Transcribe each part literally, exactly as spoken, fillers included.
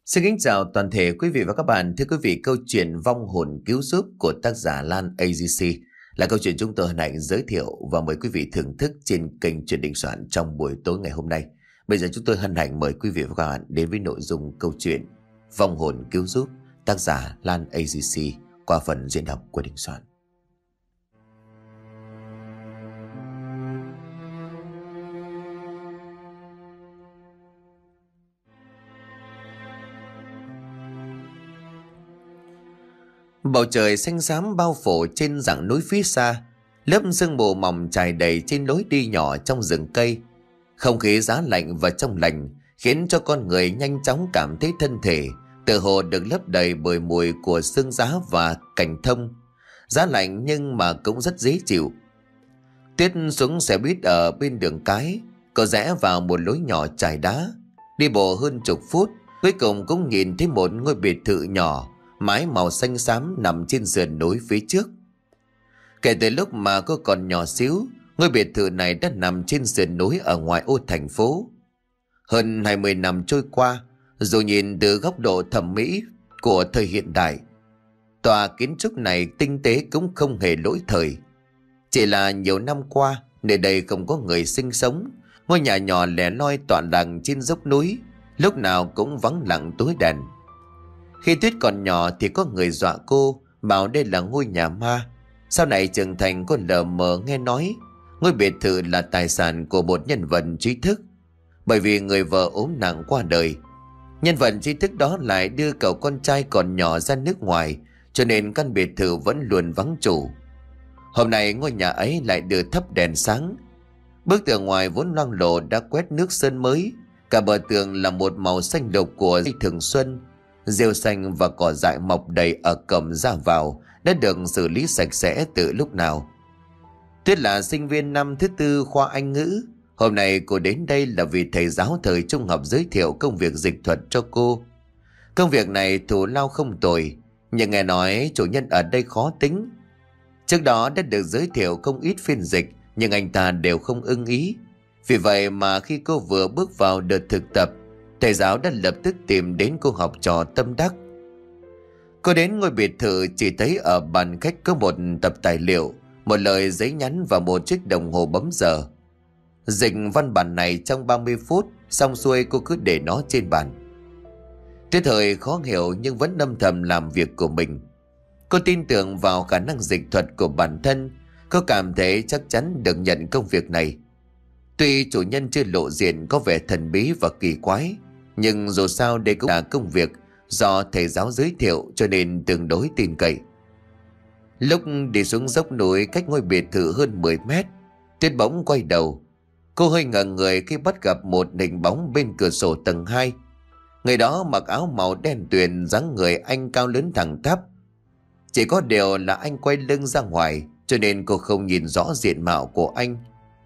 Xin kính chào toàn thể quý vị và các bạn. Thưa quý vị, câu chuyện Vong hồn cứu giúp của tác giả Lan a giê xê là câu chuyện chúng tôi hân hạnh giới thiệu và mời quý vị thưởng thức trên kênh Chuyện Đình Soạn trong buổi tối ngày hôm nay. Bây giờ chúng tôi hân hạnh mời quý vị và các bạn đến với nội dung câu chuyện Vong hồn cứu giúp tác giả Lan a giê xê qua phần diễn đọc của Đình Soạn. Bầu trời xanh xám bao phủ trên dãy núi phía xa, lớp sương mù mỏng trải đầy trên lối đi nhỏ trong rừng cây. Không khí giá lạnh và trong lành khiến cho con người nhanh chóng cảm thấy thân thể tựa hồ được lấp đầy bởi mùi của sương giá và cành thông. Giá lạnh nhưng mà cũng rất dễ chịu. Tuyết xuống xe buýt ở bên đường cái, cậu rẽ vào một lối nhỏ trải đá, đi bộ hơn chục phút, cuối cùng cũng nhìn thấy một ngôi biệt thự nhỏ mái màu xanh xám nằm trên sườn núi phía trước. Kể từ lúc mà cô còn nhỏ xíu, ngôi biệt thự này đã nằm trên sườn núi ở ngoại ô thành phố. Hơn hai mươi năm trôi qua, dù nhìn từ góc độ thẩm mỹ của thời hiện đại, tòa kiến trúc này tinh tế cũng không hề lỗi thời. Chỉ là nhiều năm qua, nơi đây không có người sinh sống, ngôi nhà nhỏ lẻ loi tọa lạc trên dốc núi, lúc nào cũng vắng lặng tối đèn. Khi Tuyết còn nhỏ thì có người dọa cô, bảo đây là ngôi nhà ma. Sau này trưởng thành cô lờ mờ nghe nói ngôi biệt thự là tài sản của một nhân vật trí thức. Bởi vì người vợ ốm nặng qua đời, nhân vật trí thức đó lại đưa cậu con trai còn nhỏ ra nước ngoài, cho nên căn biệt thự vẫn luôn vắng chủ. Hôm nay ngôi nhà ấy lại được thắp đèn sáng. Bức tường ngoài vốn loang lổ đã quét nước sơn mới, cả bờ tường là một màu xanh đục của dây thường xuân. Rêu xanh và cỏ dại mọc đầy ở cổng ra vào đã được xử lý sạch sẽ từ lúc nào. Tuyết là sinh viên năm thứ tư khoa Anh ngữ. Hôm nay cô đến đây là vì thầy giáo thời trung học giới thiệu công việc dịch thuật cho cô. Công việc này thù lao không tồi, nhưng nghe nói chủ nhân ở đây khó tính. Trước đó đã được giới thiệu không ít phiên dịch, nhưng anh ta đều không ưng ý. Vì vậy mà khi cô vừa bước vào đợt thực tập, thầy giáo đã lập tức tìm đến cô học trò tâm đắc. Cô đến ngôi biệt thự chỉ thấy ở bàn khách có một tập tài liệu, một lời giấy nhắn và một chiếc đồng hồ bấm giờ. Dịch văn bản này trong ba mươi phút, xong xuôi cô cứ để nó trên bàn. Tuyết hơi khó hiểu nhưng vẫn âm thầm làm việc của mình. Cô tin tưởng vào khả năng dịch thuật của bản thân. Cô cảm thấy chắc chắn được nhận công việc này. Tuy chủ nhân chưa lộ diện có vẻ thần bí và kỳ quái, nhưng dù sao đây cũng là công việc do thầy giáo giới thiệu, cho nên tương đối tin cậy. Lúc đi xuống dốc núi cách ngôi biệt thự hơn mười mét, Tuyết bỗng quay đầu. Cô hơi ngẩn người khi bắt gặp một hình bóng bên cửa sổ tầng hai. Người đó mặc áo màu đen tuyền, dáng người anh cao lớn thẳng tắp. Chỉ có điều là anh quay lưng ra ngoài, cho nên cô không nhìn rõ diện mạo của anh.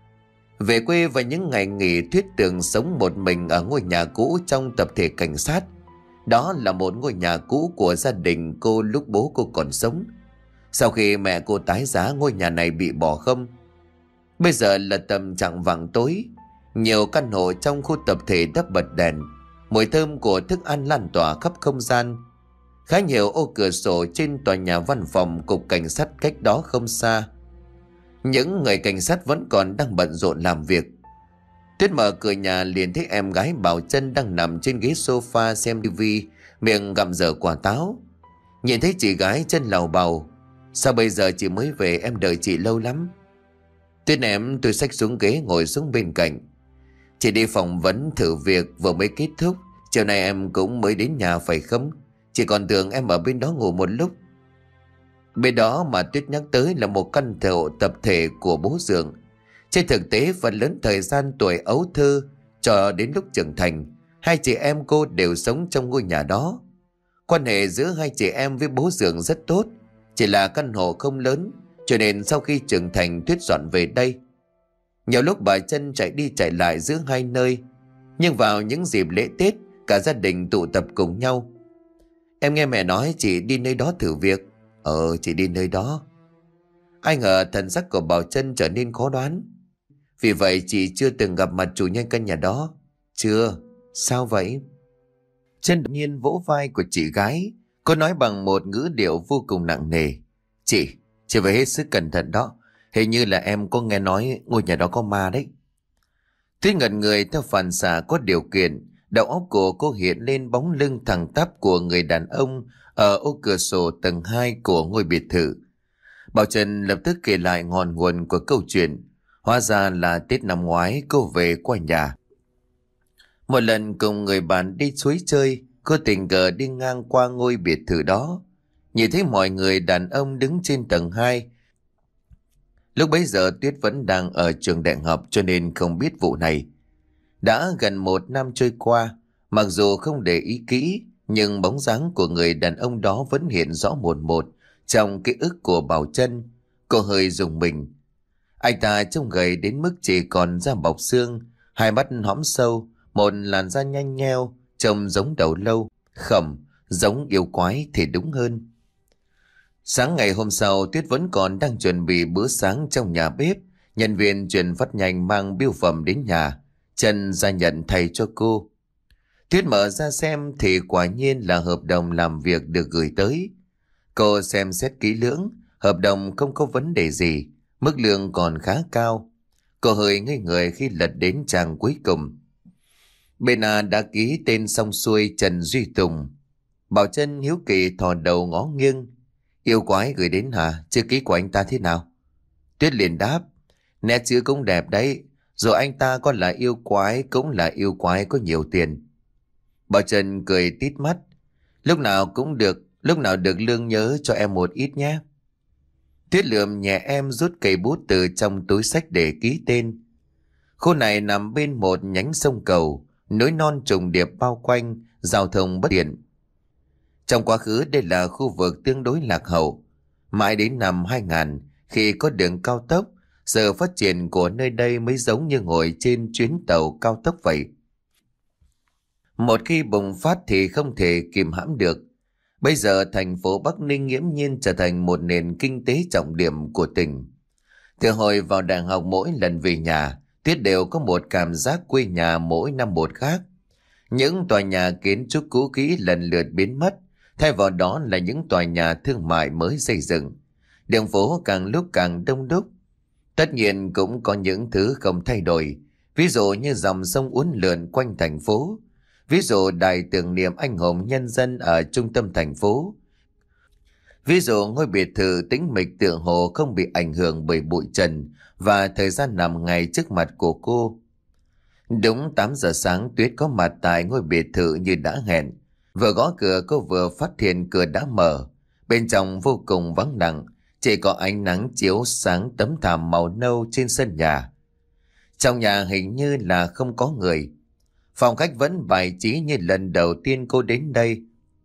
Về quê vào những ngày nghỉ, Tuyết tưởng sống một mình ở ngôi nhà cũ trong tập thể cảnh sát. Đó là một ngôi nhà cũ của gia đình cô lúc bố cô còn sống. Sau khi mẹ cô tái giá, ngôi nhà này bị bỏ không. Bây giờ là tầm chạng vạng tối, nhiều căn hộ trong khu tập thể đắp bật đèn, mùi thơm của thức ăn lan tỏa khắp không gian. Khá nhiều ô cửa sổ trên tòa nhà văn phòng cục cảnh sát cách đó không xa. Những người cảnh sát vẫn còn đang bận rộn làm việc. Tuyết mở cửa nhà liền thấy em gái Bảo Trân đang nằm trên ghế sofa xem tivi, miệng gặm dở quả táo. Nhìn thấy chị gái, Trân lầu bầu: "Sao bây giờ chị mới về, em đợi chị lâu lắm." Tuyết ném túi xách xuống ghế ngồi xuống bên cạnh. "Chị đi phỏng vấn thử việc vừa mới kết thúc, chiều nay em cũng mới đến nhà phải không? Chị còn tưởng em ở bên đó ngủ một lúc." Bên đó mà Tuyết nhắc tới là một căn hộ tập thể của bố Dượng. Trên thực tế, phần lớn thời gian tuổi ấu thơ cho đến lúc trưởng thành, hai chị em cô đều sống trong ngôi nhà đó. Quan hệ giữa hai chị em với bố Dượng rất tốt, chỉ là căn hộ không lớn, cho nên sau khi trưởng thành Tuyết dọn về đây. Nhiều lúc bà Trân chạy đi chạy lại giữa hai nơi, nhưng vào những dịp lễ Tết, cả gia đình tụ tập cùng nhau. "Em nghe mẹ nói chị đi nơi đó thử việc." "Ờ, chị đi nơi đó." Ai ngờ thần sắc của Bảo Trân trở nên khó đoán. "Vì vậy chị chưa từng gặp mặt chủ nhân căn nhà đó?" "Chưa." "Sao vậy?" Chân đột nhiên vỗ vai của chị gái. Cô nói bằng một ngữ điệu vô cùng nặng nề. Chị, chị phải hết sức cẩn thận đó. Hình như là em có nghe nói ngôi nhà đó có ma đấy. Tuyết ngẩn người theo phản xạ có điều kiện. Đầu óc của cô hiện lên bóng lưng thẳng tắp của người đàn ông ở ô cửa sổ tầng hai của ngôi biệt thự. Bảo Trân lập tức kể lại ngọn nguồn của câu chuyện. Hóa ra là Tết năm ngoái cô về qua nhà. Một lần cùng người bạn đi suối chơi, cô tình cờ đi ngang qua ngôi biệt thự đó. Nhìn thấy mọi người đàn ông đứng trên tầng hai. Lúc bấy giờ Tuyết vẫn đang ở trường đại học cho nên không biết vụ này. Đã gần một năm trôi qua, mặc dù không để ý kỹ, nhưng bóng dáng của người đàn ông đó vẫn hiện rõ một một trong ký ức của Bảo Trân. Cô hơi rùng mình. Anh ta trông gầy đến mức chỉ còn da bọc xương, hai mắt hõm sâu, một làn da nhanh nheo, trông giống đầu lâu, khẩm, giống yêu quái thì đúng hơn. Sáng ngày hôm sau, Tuyết vẫn còn đang chuẩn bị bữa sáng trong nhà bếp. Nhân viên chuyển phát nhanh mang bưu phẩm đến nhà. Trân ra nhận thay cho cô. Tuyết mở ra xem thì quả nhiên là hợp đồng làm việc được gửi tới. Cô xem xét kỹ lưỡng, hợp đồng không có vấn đề gì, mức lương còn khá cao. Cô hơi ngây người khi lật đến trang cuối cùng. Bên A đã ký tên xong xuôi Trần Duy Tùng. Bảo Trân hiếu kỳ thò đầu ngó nghiêng. Yêu quái gửi đến hả? Chữ ký của anh ta thế nào? Tuyết liền đáp. Nét chữ cũng đẹp đấy. Rồi anh ta có là yêu quái cũng là yêu quái có nhiều tiền. Bảo Trân cười tít mắt. Lúc nào cũng được, lúc nào được lương nhớ cho em một ít nhé. Tuyết lườm nhẹ em rút cây bút từ trong túi xách để ký tên. Khu này nằm bên một nhánh sông cầu, núi non trùng điệp bao quanh, giao thông bất tiện. Trong quá khứ đây là khu vực tương đối lạc hậu. Mãi đến năm hai nghìn, khi có đường cao tốc, sự phát triển của nơi đây mới giống như ngồi trên chuyến tàu cao tốc vậy. Một khi bùng phát thì không thể kìm hãm được. Bây giờ thành phố Bắc Ninh nghiễm nhiên trở thành một nền kinh tế trọng điểm của tỉnh. Từ hồi vào đại học mỗi lần về nhà, Tuyết đều có một cảm giác quê nhà mỗi năm một khác. Những tòa nhà kiến trúc cũ kỹ lần lượt biến mất, thay vào đó là những tòa nhà thương mại mới xây dựng. Đường phố càng lúc càng đông đúc. Tất nhiên cũng có những thứ không thay đổi, ví dụ như dòng sông uốn lượn quanh thành phố, ví dụ đài tưởng niệm anh hùng nhân dân ở trung tâm thành phố, ví dụ ngôi biệt thự tĩnh mịch tựa hồ không bị ảnh hưởng bởi bụi trần và thời gian nằm ngay trước mặt của cô. Đúng tám giờ sáng, Tuyết có mặt tại ngôi biệt thự như đã hẹn. Vừa gõ cửa cô vừa phát hiện cửa đã mở. Bên trong vô cùng vắng lặng, chỉ có ánh nắng chiếu sáng tấm thảm màu nâu trên sân nhà. Trong nhà hình như là không có người. Phòng khách vẫn bài trí như lần đầu tiên cô đến đây.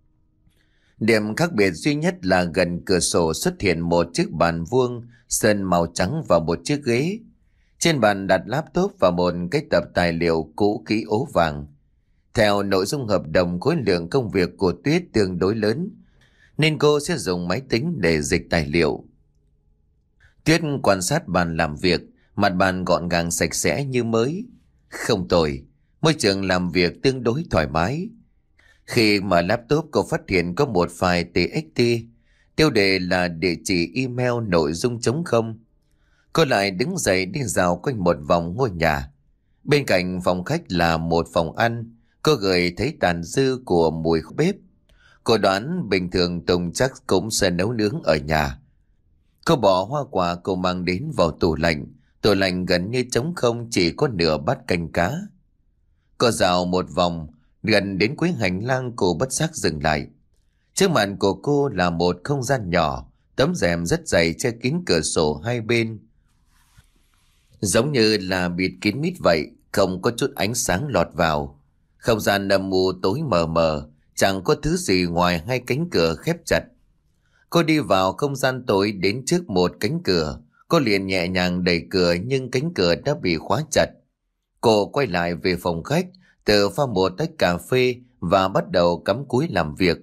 Điểm khác biệt duy nhất là gần cửa sổ xuất hiện một chiếc bàn vuông sơn màu trắng và một chiếc ghế. Trên bàn đặt laptop và một cái tập tài liệu cũ kỹ ố vàng. Theo nội dung hợp đồng, khối lượng công việc của Tuyết tương đối lớn, nên cô sẽ dùng máy tính để dịch tài liệu. Tuyết quan sát bàn làm việc, mặt bàn gọn gàng sạch sẽ như mới. Không tồi, môi trường làm việc tương đối thoải mái. Khi mở laptop, cô phát hiện có một file tê ích tê, tiêu đề là địa chỉ email nội dung trống không. Cô lại đứng dậy đi dạo quanh một vòng ngôi nhà. Bên cạnh phòng khách là một phòng ăn. Cô gửi thấy tàn dư của mùi bếp. Cô đoán bình thường Tùng chắc cũng sẽ nấu nướng ở nhà. Cô bỏ hoa quả cô mang đến vào tủ lạnh. Tủ lạnh gần như trống không, chỉ có nửa bát canh cá. Cô dạo một vòng, gần đến cuối hành lang cô bất giác dừng lại. Trước mặt của cô là một không gian nhỏ, tấm rèm rất dày che kín cửa sổ hai bên. Giống như là bịt kín mít vậy, không có chút ánh sáng lọt vào. Không gian âm u tối mờ mờ, chẳng có thứ gì ngoài hai cánh cửa khép chặt. Cô đi vào không gian tối, đến trước một cánh cửa. Cô liền nhẹ nhàng đẩy cửa nhưng cánh cửa đã bị khóa chặt. Cô quay lại về phòng khách, tự pha một tách cà phê và bắt đầu cắm cúi làm việc.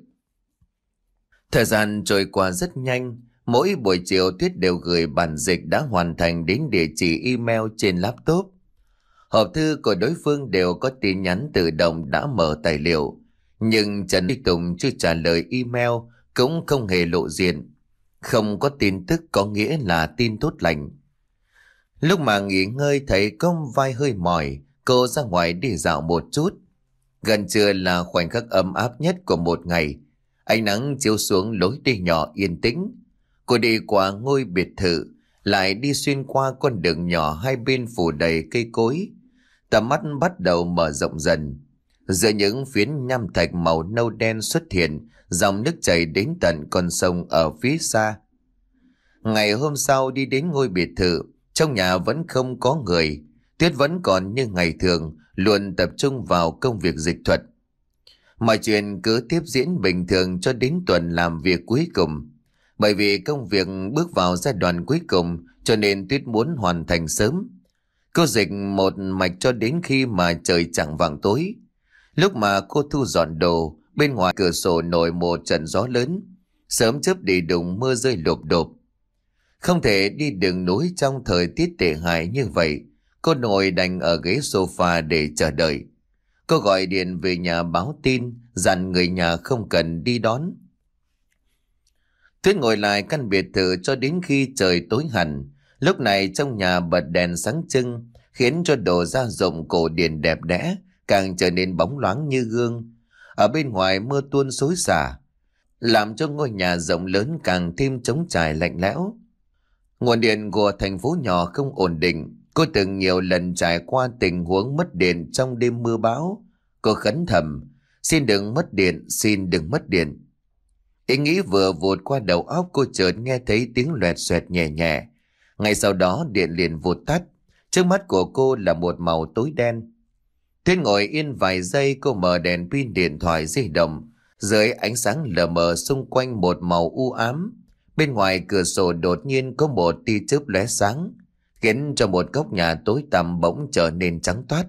Thời gian trôi qua rất nhanh. Mỗi buổi chiều Tuyết đều gửi bản dịch đã hoàn thành đến địa chỉ email trên laptop. Hộp thư của đối phương đều có tin nhắn tự động đã mở tài liệu. Nhưng Trần Duy Tùng chưa trả lời email, cũng không hề lộ diện. Không có tin tức có nghĩa là tin tốt lành. Lúc mà nghỉ ngơi thấy có vai hơi mỏi, cô ra ngoài đi dạo một chút. Gần trưa là khoảnh khắc ấm áp nhất của một ngày. Ánh nắng chiếu xuống lối đi nhỏ yên tĩnh. Cô đi qua ngôi biệt thự, lại đi xuyên qua con đường nhỏ hai bên phủ đầy cây cối. Tầm mắt bắt đầu mở rộng dần. Giữa những phiến nham thạch màu nâu đen xuất hiện dòng nước chảy đến tận con sông ở phía xa. Ngày hôm sau đi đến ngôi biệt thự, trong nhà vẫn không có người. Tuyết vẫn còn như ngày thường, luôn tập trung vào công việc dịch thuật. Mọi chuyện cứ tiếp diễn bình thường cho đến tuần làm việc cuối cùng. Bởi vì công việc bước vào giai đoạn cuối cùng cho nên Tuyết muốn hoàn thành sớm. Cô dịch một mạch cho đến khi mà trời chạng vạng tối. Lúc mà cô thu dọn đồ, bên ngoài cửa sổ nổi một trận gió lớn. Sớm chớp đi đùng, mưa rơi lộp đột. Không thể đi đường núi trong thời tiết tệ hại như vậy. Cô ngồi đành ở ghế sofa để chờ đợi. Cô gọi điện về nhà báo tin, dặn người nhà không cần đi đón. Tuyết ngồi lại căn biệt thự cho đến khi trời tối hẳn. Lúc này trong nhà bật đèn sáng trưng, khiến cho đồ gia dụng cổ điển đẹp đẽ càng trở nên bóng loáng như gương. Ở bên ngoài mưa tuôn xối xả, làm cho ngôi nhà rộng lớn càng thêm trống trải lạnh lẽo. Nguồn điện của thành phố nhỏ không ổn định. Cô từng nhiều lần trải qua tình huống mất điện trong đêm mưa bão. Cô khấn thầm, xin đừng mất điện, xin đừng mất điện. Ý nghĩ vừa vụt qua đầu óc cô, chợt nghe thấy tiếng loẹt xoẹt nhẹ nhẹ. Ngay sau đó điện liền vụt tắt. Trước mắt của cô là một màu tối đen. Tuyết ngồi yên vài giây, cô mở đèn pin điện thoại di động. Dưới ánh sáng lờ mờ xung quanh một màu u ám. Bên ngoài cửa sổ đột nhiên có một tia chớp lóe sáng, khiến cho một góc nhà tối tăm bỗng trở nên trắng toát.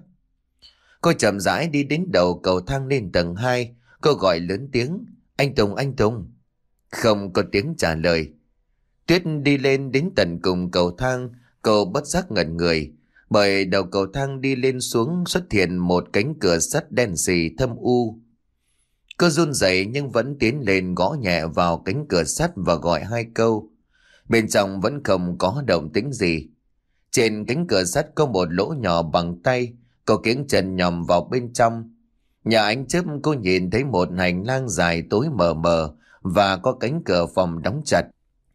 Cô chậm rãi đi đến đầu cầu thang lên tầng hai. Cô gọi lớn tiếng, anh Tùng, anh Tùng. Không có tiếng trả lời. Tuyết đi lên đến tận cùng cầu thang. Cô bất giác ngẩn người, bởi đầu cầu thang đi lên xuống xuất hiện một cánh cửa sắt đen sì thâm u. Cô run rẩy nhưng vẫn tiến lên, gõ nhẹ vào cánh cửa sắt và gọi hai câu. Bên trong vẫn không có động tĩnh gì. Trên cánh cửa sắt có một lỗ nhỏ bằng tay. Cô kiếng chân nhòm vào bên trong. Nhờ ánh chớp cô nhìn thấy một hành lang dài tối mờ mờ và có cánh cửa phòng đóng chặt.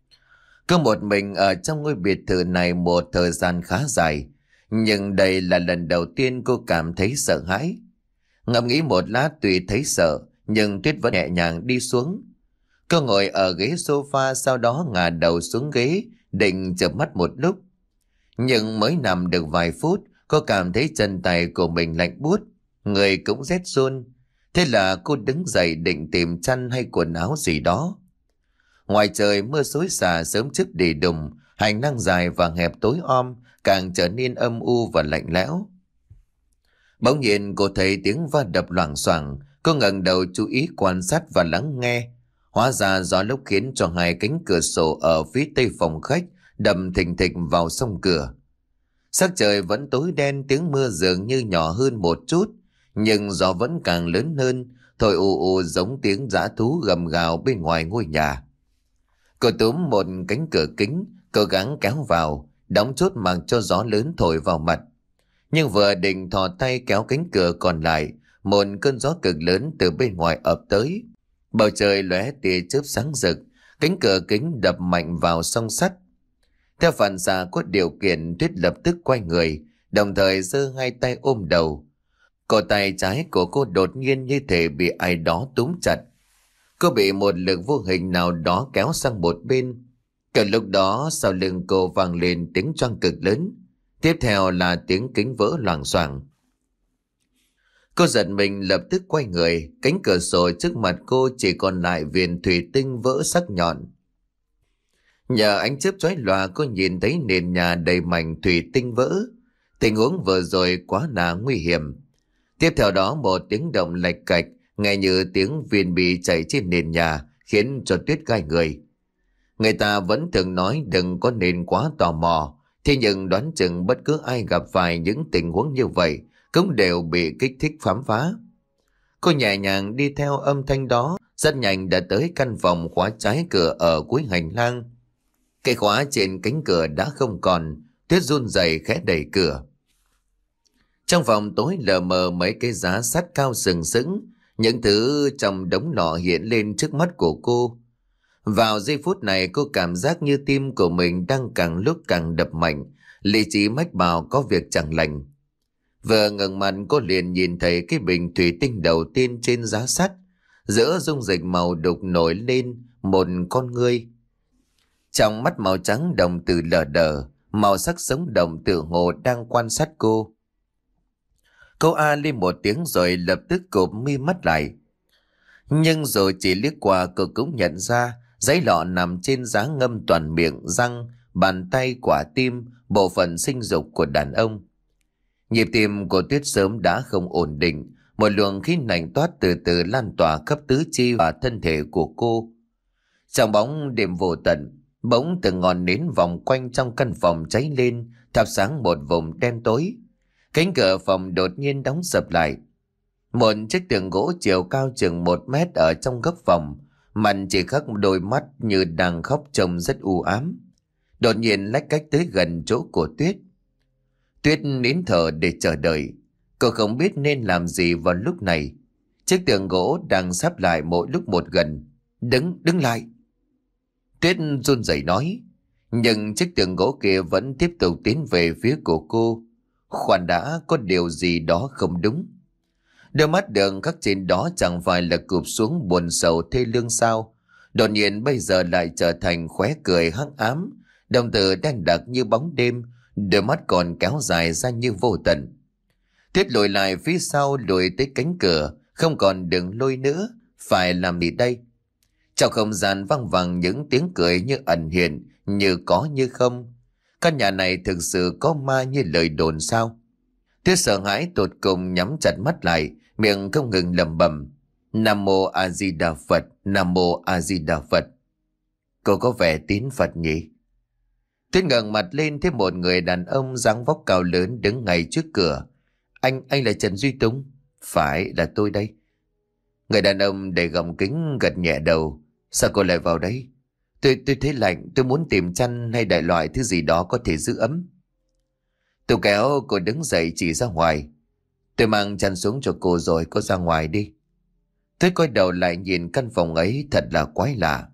Cô một mình ở trong ngôi biệt thự này một thời gian khá dài, nhưng đây là lần đầu tiên cô cảm thấy sợ hãi. Ngẫm nghĩ một lát, tuy thấy sợ nhưng Tuyết vẫn nhẹ nhàng đi xuống. Cô ngồi ở ghế sofa, sau đó ngả đầu xuống ghế định chợp mắt một lúc. Nhưng mới nằm được vài phút, cô cảm thấy chân tay của mình lạnh buốt, người cũng rét run. Thế là cô đứng dậy định tìm chăn hay quần áo gì đó. Ngoài trời mưa xối xả sớm chớp đi đùng, hành lang dài và hẹp tối om càng trở nên âm u và lạnh lẽo. Bỗng nhiên cô thấy tiếng va đập loảng xoảng. Cô ngẩng đầu chú ý quan sát và lắng nghe. Hóa ra gió lốc khiến cho hai cánh cửa sổ ở phía tây phòng khách đầm thình thịch vào song cửa. Sắc trời vẫn tối đen, tiếng mưa dường như nhỏ hơn một chút, nhưng gió vẫn càng lớn hơn, thổi ù ù giống tiếng dã thú gầm gào bên ngoài ngôi nhà. Cô túm một cánh cửa kính, cố gắng kéo vào, đóng chốt mặc cho gió lớn thổi vào mặt. Nhưng vừa định thò tay kéo cánh cửa còn lại, một cơn gió cực lớn từ bên ngoài ập tới. Bầu trời lóe tia chớp sáng rực, cánh cửa kính đập mạnh vào song sắt. Theo phản xạ có điều kiện, Tuyết lập tức quay người, đồng thời giơ hai tay ôm đầu. Cổ tay trái của cô đột nhiên như thể bị ai đó túm chặt. Cô bị một lực vô hình nào đó kéo sang một bên. Cả lúc đó sau lưng cô vang lên tiếng choang cực lớn. Tiếp theo là tiếng kính vỡ loảng xoảng. Cô giật mình lập tức quay người. Cánh cửa sổ trước mặt cô chỉ còn lại viền thủy tinh vỡ sắc nhọn. Nhờ ánh chớp chói lòa, cô nhìn thấy nền nhà đầy mảnh thủy tinh vỡ. Tình huống vừa rồi quá là nguy hiểm. Tiếp theo đó một tiếng động lạch cạch, nghe như tiếng viên bi chảy trên nền nhà, khiến cho Tuyết gai người. Người ta vẫn thường nói đừng có nên quá tò mò, thế nhưng đoán chừng bất cứ ai gặp phải những tình huống như vậy cũng đều bị kích thích khám phá. Cô nhẹ nhàng đi theo âm thanh đó, rất nhanh đã tới căn phòng khóa trái cửa ở cuối hành lang. Cái khóa trên cánh cửa đã không còn, Tuyết run rẩy khẽ đẩy cửa. Trong phòng tối lờ mờ mấy cái giá sắt cao sừng sững, những thứ trong đống lọ hiện lên trước mắt của cô. Vào giây phút này cô cảm giác như tim của mình đang càng lúc càng đập mạnh, lý trí mách bảo có việc chẳng lành. Vừa ngẩng mặt cô liền nhìn thấy cái bình thủy tinh đầu tiên trên giá sắt, giữa dung dịch màu đục nổi lên một con ngươi. Trong mắt màu trắng đồng tử lờ đờ, màu sắc sống động tự hồ đang quan sát cô. Cô a lên một tiếng rồi lập tức cụp mi mắt lại. Nhưng rồi chỉ liếc qua cô cũng nhận ra giấy lọ nằm trên giá ngâm toàn miệng, răng, bàn tay, quả tim, bộ phận sinh dục của đàn ông. Nhịp tim của Tuyết sớm đã không ổn định, một luồng khí lạnh toát từ từ lan tỏa khắp tứ chi và thân thể của cô. Trong bóng đêm vô tận, bỗng từng ngọn nến vòng quanh trong căn phòng cháy lên, thắp sáng một vùng đen tối. Cánh cửa phòng đột nhiên đóng sập lại. Một chiếc tường gỗ chiều cao chừng một mét ở trong góc phòng, mặt chỉ khắc đôi mắt như đang khóc trông rất u ám. Đột nhiên lách cách tới gần chỗ của Tuyết. Tuyết nín thở để chờ đợi. Cô không biết nên làm gì vào lúc này. Chiếc tường gỗ đang sắp lại mỗi lúc một gần. Đứng, đứng lại. Tuyết run rẩy nói. Nhưng chiếc tường gỗ kia vẫn tiếp tục tiến về phía của cô. Khoan đã, có điều gì đó không đúng. Đôi mắt đường khắc trên đó chẳng phải là cụp xuống buồn sầu thê lương sao. Đột nhiên bây giờ lại trở thành khóe cười hắc ám, đồng tử đen đặc như bóng đêm, đôi mắt còn kéo dài ra như vô tận. Tuyết lùi lại phía sau, lùi tới cánh cửa, không còn đường lôi nữa, phải làm gì đây? Trong không gian vang vẳng những tiếng cười như ẩn hiện, như có như không. Căn nhà này thực sự có ma như lời đồn sao? Tuyết sợ hãi tột cùng nhắm chặt mắt lại, miệng không ngừng lẩm bẩm: Nam Mô A Di Đà Phật, Nam Mô A Di Đà Phật. Cô có vẻ tín Phật nhỉ? Tuyết ngẩng mặt lên thấy một người đàn ông dáng vóc cao lớn đứng ngay trước cửa. Anh, anh là Trần Duy Tùng? Phải, là tôi đây. Người đàn ông đầy gọng kính gật nhẹ đầu. Sao cô lại vào đây? Tôi tôi thấy lạnh, tôi muốn tìm chăn hay đại loại thứ gì đó có thể giữ ấm. Tôi kéo cô đứng dậy chỉ ra ngoài. Tôi mang chăn xuống cho cô rồi, cô ra ngoài đi. Tôi quay đầu lại nhìn căn phòng ấy thật là quái lạ.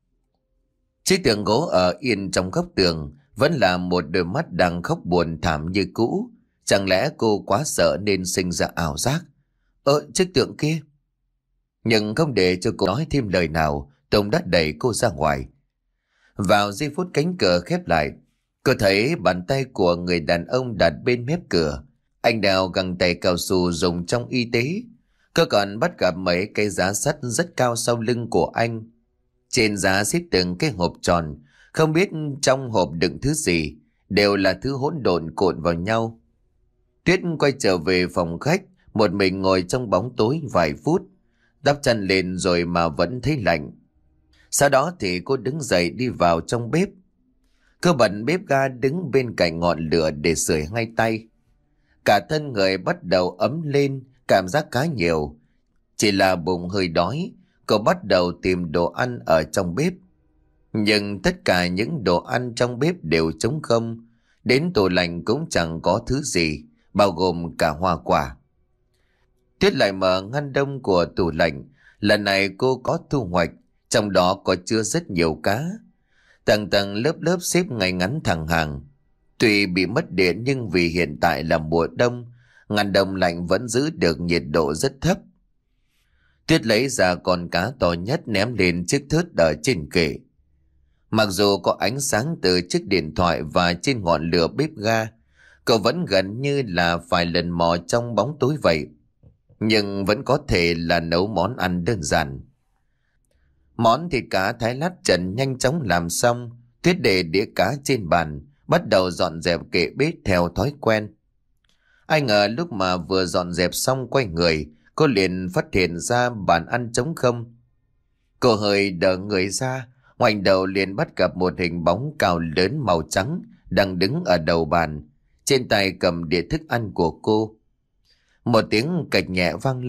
Chiếc tường gỗ ở yên trong góc tường vẫn là một đôi mắt đang khóc buồn thảm như cũ. Chẳng lẽ cô quá sợ nên sinh ra ảo giác? Ơ, chiếc tượng kia. Nhưng không để cho cô nói thêm lời nào, Tùng đã đẩy cô ra ngoài. Vào giây phút cánh cửa khép lại, cô thấy bàn tay của người đàn ông đặt bên mép cửa. Anh đào găng tay cao su dùng trong y tế. Cô còn bắt gặp mấy cây giá sắt rất cao sau lưng của anh. Trên giá xếp từng cái hộp tròn, không biết trong hộp đựng thứ gì, đều là thứ hỗn độn cuộn vào nhau. Tuyết quay trở về phòng khách, một mình ngồi trong bóng tối vài phút, đắp chăn lên rồi mà vẫn thấy lạnh. Sau đó thì cô đứng dậy đi vào trong bếp. Cô bật bếp ga đứng bên cạnh ngọn lửa để sưởi hai tay. Cả thân người bắt đầu ấm lên, cảm giác khá nhiều. Chỉ là bụng hơi đói, cô bắt đầu tìm đồ ăn ở trong bếp. Nhưng tất cả những đồ ăn trong bếp đều trống không, đến tủ lạnh cũng chẳng có thứ gì, bao gồm cả hoa quả. Tuyết lại mở ngăn đông của tủ lạnh. Lần này cô có thu hoạch, trong đó có chứa rất nhiều cá. Tầng tầng lớp lớp xếp ngay ngắn thẳng hàng. Tuy bị mất điện nhưng vì hiện tại là mùa đông, ngăn đông lạnh vẫn giữ được nhiệt độ rất thấp. Tuyết lấy ra con cá to nhất ném lên chiếc thớt ở trên kệ. Mặc dù có ánh sáng từ chiếc điện thoại và trên ngọn lửa bếp ga, cậu vẫn gần như là phải lần mò trong bóng tối vậy. Nhưng vẫn có thể là nấu món ăn đơn giản. Món thịt cá thái lát trần nhanh chóng làm xong. Tuyết để đĩa cá trên bàn, bắt đầu dọn dẹp kệ bếp theo thói quen. Ai ngờ lúc mà vừa dọn dẹp xong quay người, cô liền phát hiện ra bàn ăn trống không. Cô hơi đờ người ra, ngoảnh đầu liền bắt gặp một hình bóng cao lớn màu trắng đang đứng ở đầu bàn, trên tay cầm đĩa thức ăn của cô. Một tiếng cạch nhẹ vang lên,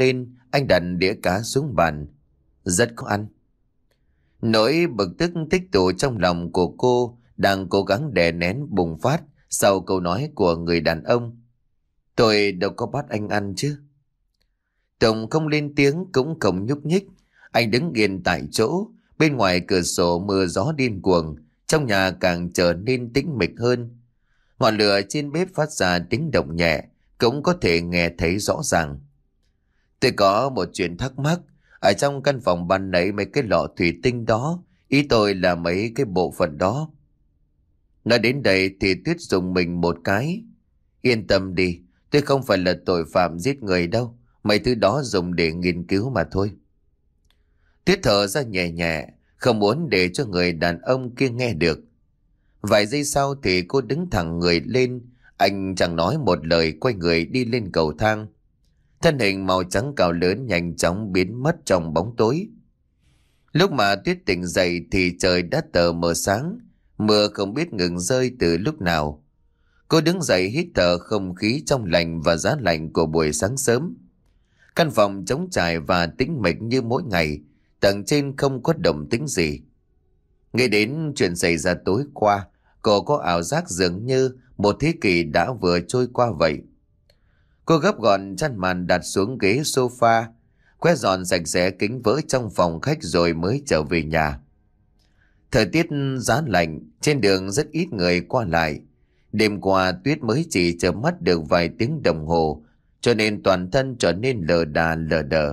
Anh đặt đĩa cá xuống bàn. Rất có ăn. Nỗi bực tức tích tụ trong lòng của cô đang cố gắng đè nén bùng phát sau câu nói của người đàn ông. Tôi đâu có bắt anh ăn chứ. Tùng không lên tiếng cũng không nhúc nhích. Anh đứng yên tại chỗ. Bên ngoài cửa sổ mưa gió điên cuồng, trong nhà càng trở nên tĩnh mịch hơn. Ngọn lửa trên bếp phát ra tiếng động nhẹ, cũng có thể nghe thấy rõ ràng. Tôi có một chuyện thắc mắc. Ở trong căn phòng ban nãy mấy cái lọ thủy tinh đó, ý tôi là mấy cái bộ phận đó. Nói đến đây thì Tuyết dùng mình một cái. Yên tâm đi, tôi không phải là tội phạm giết người đâu. Mấy thứ đó dùng để nghiên cứu mà thôi. Tuyết thở ra nhẹ nhẹ, không muốn để cho người đàn ông kia nghe được. Vài giây sau thì cô đứng thẳng người lên. Anh chẳng nói một lời, quay người đi lên cầu thang. Thân hình màu trắng cao lớn nhanh chóng biến mất trong bóng tối. Lúc mà Tuyết tỉnh dậy thì trời đã tờ mờ sáng. Mưa không biết ngừng rơi từ lúc nào. Cô đứng dậy hít thở không khí trong lành và giá lạnh của buổi sáng sớm. Căn phòng trống trải và tĩnh mịch như mỗi ngày. Tầng trên không có động tĩnh gì. Nghĩ đến chuyện xảy ra tối qua, cô có ảo giác dường như một thế kỷ đã vừa trôi qua vậy. Cô gấp gọn chăn màn đặt xuống ghế sofa, quét dọn sạch sẽ kính vỡ trong phòng khách rồi mới trở về nhà. Thời tiết giá lạnh, trên đường rất ít người qua lại. Đêm qua Tuyết mới chỉ chợp mắt được vài tiếng đồng hồ, cho nên toàn thân trở nên lờ đà lờ đờ.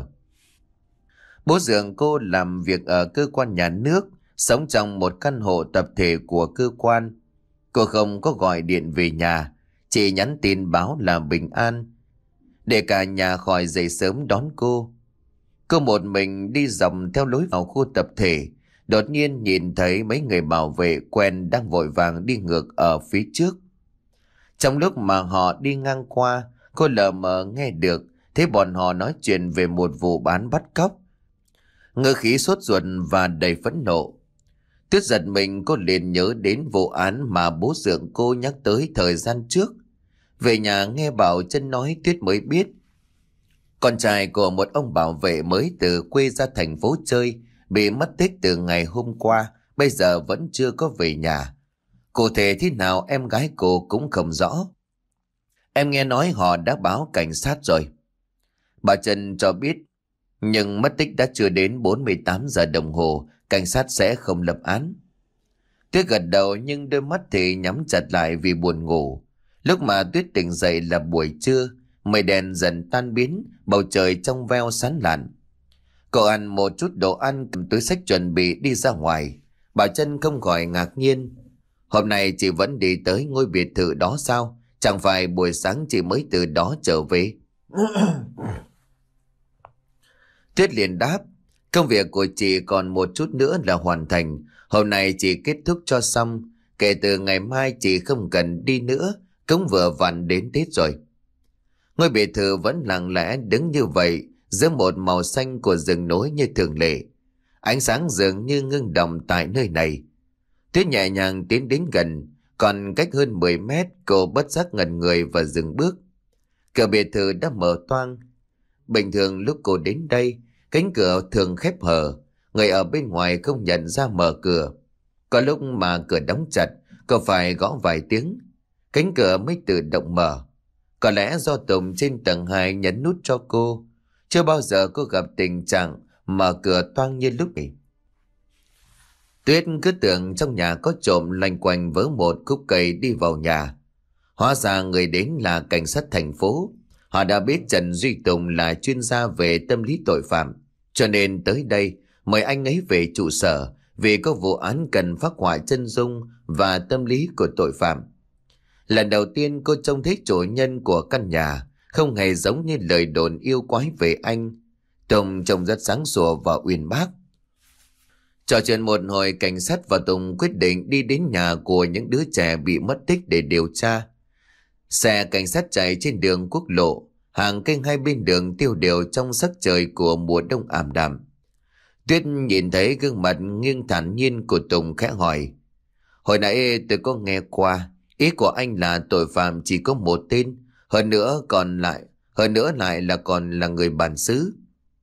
Bố dượng cô làm việc ở cơ quan nhà nước, sống trong một căn hộ tập thể của cơ quan. Cô không có gọi điện về nhà, chỉ nhắn tin báo là bình an, để cả nhà khỏi dậy sớm đón cô. Cô một mình đi dọc theo lối vào khu tập thể, đột nhiên nhìn thấy mấy người bảo vệ quen đang vội vàng đi ngược ở phía trước. Trong lúc mà họ đi ngang qua, cô lờ mờ nghe được thấy bọn họ nói chuyện về một vụ bán bắt cóc. Ngữ khí sốt ruột và đầy phẫn nộ. Tuyết giật mình, cô liền nhớ đến vụ án mà bố dượng cô nhắc tới thời gian trước. Về nhà nghe Bảo Trân nói, Tuyết mới biết con trai của một ông bảo vệ mới từ quê ra thành phố chơi, bị mất tích từ ngày hôm qua, bây giờ vẫn chưa có về nhà. Cụ thể thế nào em gái cô cũng không rõ. Em nghe nói họ đã báo cảnh sát rồi. Bà Trân cho biết, nhưng mất tích đã chưa đến bốn mươi tám giờ đồng hồ, cảnh sát sẽ không lập án. Tuyết gật đầu nhưng đôi mắt thì nhắm chặt lại vì buồn ngủ. Lúc mà Tuyết tỉnh dậy là buổi trưa, mây đèn dần tan biến, bầu trời trong veo sáng lạn. Cô ăn một chút đồ ăn, cầm túi xách chuẩn bị đi ra ngoài. Bà Trân không khỏi ngạc nhiên. Hôm nay chị vẫn đi tới ngôi biệt thự đó sao? Chẳng phải buổi sáng chị mới từ đó trở về? Tuyết liền đáp, công việc của chị còn một chút nữa là hoàn thành. Hôm nay chị kết thúc cho xong. Kể từ ngày mai chị không cần đi nữa, cũng vừa vặn đến Tết rồi. Ngôi biệt thự vẫn lặng lẽ đứng như vậy, giữa một màu xanh của rừng núi như thường lệ. Ánh sáng dường như ngưng động tại nơi này. Tuyết nhẹ nhàng tiến đến gần, còn cách hơn mười mét cô bất giác ngẩn người và dừng bước. Cửa biệt thự đã mở toang. Bình thường lúc cô đến đây, cánh cửa thường khép hờ, người ở bên ngoài không nhận ra mở cửa. Có lúc mà cửa đóng chặt, cô phải gõ vài tiếng, cánh cửa mới tự động mở. Có lẽ do Tùng trên tầng hai nhấn nút cho cô. Chưa bao giờ cô gặp tình trạng mở cửa toang như lúc này. Tuyết cứ tưởng trong nhà có trộm, loanh quanh vớ một khúc cây đi vào nhà. Hóa ra người đến là cảnh sát thành phố. Họ đã biết Trần Duy Tùng là chuyên gia về tâm lý tội phạm, cho nên tới đây mời anh ấy về trụ sở vì có vụ án cần phác họa chân dung và tâm lý của tội phạm. Lần đầu tiên cô trông thấy chủ nhân của căn nhà không hề giống như lời đồn yêu quái về anh. Tùng trông rất sáng sủa và uyên bác. Trò chuyện một hồi, cảnh sát và Tùng quyết định đi đến nhà của những đứa trẻ bị mất tích để điều tra. Xe cảnh sát chạy trên đường quốc lộ, hàng cây hai bên đường tiêu đều trong sắc trời của mùa đông ảm đạm. Tuyết nhìn thấy gương mặt nghiêng thản nhiên của Tùng khẽ hỏi, hồi nãy tôi có nghe qua, ý của anh là tội phạm chỉ có một tên, hơn nữa còn lại, hơn nữa lại là còn là người bản xứ.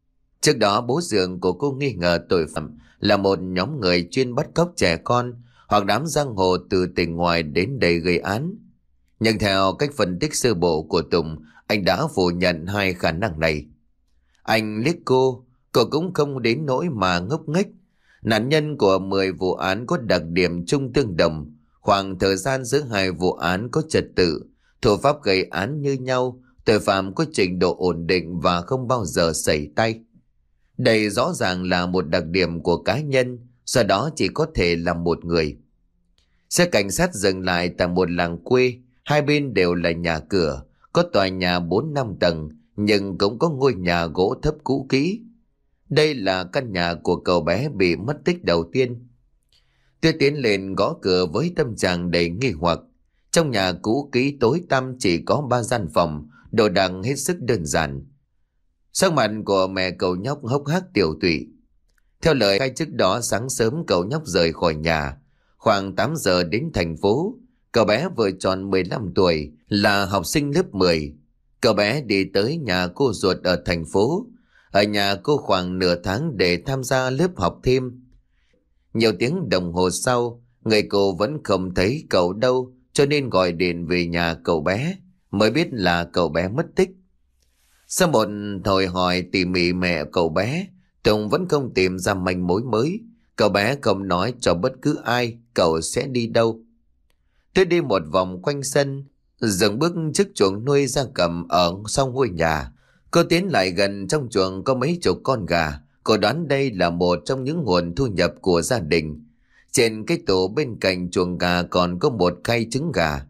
Trước đó bố dượng của cô nghi ngờ tội phạm là một nhóm người chuyên bắt cóc trẻ con hoặc đám giang hồ từ tỉnh ngoài đến đây gây án. Nhưng theo cách phân tích sơ bộ của Tùng, anh đã phủ nhận hai khả năng này. Anh liếc cô, cô cũng không đến nỗi mà ngốc nghếch. Nạn nhân của mười vụ án có đặc điểm chung tương đồng, khoảng thời gian giữa hai vụ án có trật tự, thủ pháp gây án như nhau, tội phạm có trình độ ổn định và không bao giờ sẩy tay. Đây rõ ràng là một đặc điểm của cá nhân, do đó chỉ có thể là một người. Xe cảnh sát dừng lại tại một làng quê, hai bên đều là nhà cửa, có tòa nhà bốn năm tầng, nhưng cũng có ngôi nhà gỗ thấp cũ kỹ. Đây là căn nhà của cậu bé bị mất tích đầu tiên. Tôi tiến lên gõ cửa với tâm trạng đầy nghi hoặc. Trong nhà cũ kỹ tối tăm chỉ có ba gian phòng, đồ đạc hết sức đơn giản. Sắc mặt của mẹ cậu nhóc hốc hác tiểu tụy. Theo lời khai trước đó, sáng sớm cậu nhóc rời khỏi nhà. Khoảng tám giờ đến thành phố. Cậu bé vừa tròn mười lăm tuổi, là học sinh lớp mười. Cậu bé đi tới nhà cô ruột ở thành phố. Ở nhà cô khoảng nửa tháng để tham gia lớp học thêm. Nhiều tiếng đồng hồ sau, người cô vẫn không thấy cậu đâu, cho nên gọi điện về nhà cậu bé, mới biết là cậu bé mất tích. Sau một hồi hỏi tỉ mỉ mẹ cậu bé, Tùng vẫn không tìm ra manh mối mới. Cậu bé không nói cho bất cứ ai cậu sẽ đi đâu. Tôi đi một vòng quanh sân, dừng bước trước chuồng nuôi gia cầm ở sau ngôi nhà. Cô tiến lại gần, trong chuồng có mấy chục con gà. Cô đoán đây là một trong những nguồn thu nhập của gia đình. Trên cái tủ bên cạnh chuồng gà còn có một khay trứng gà.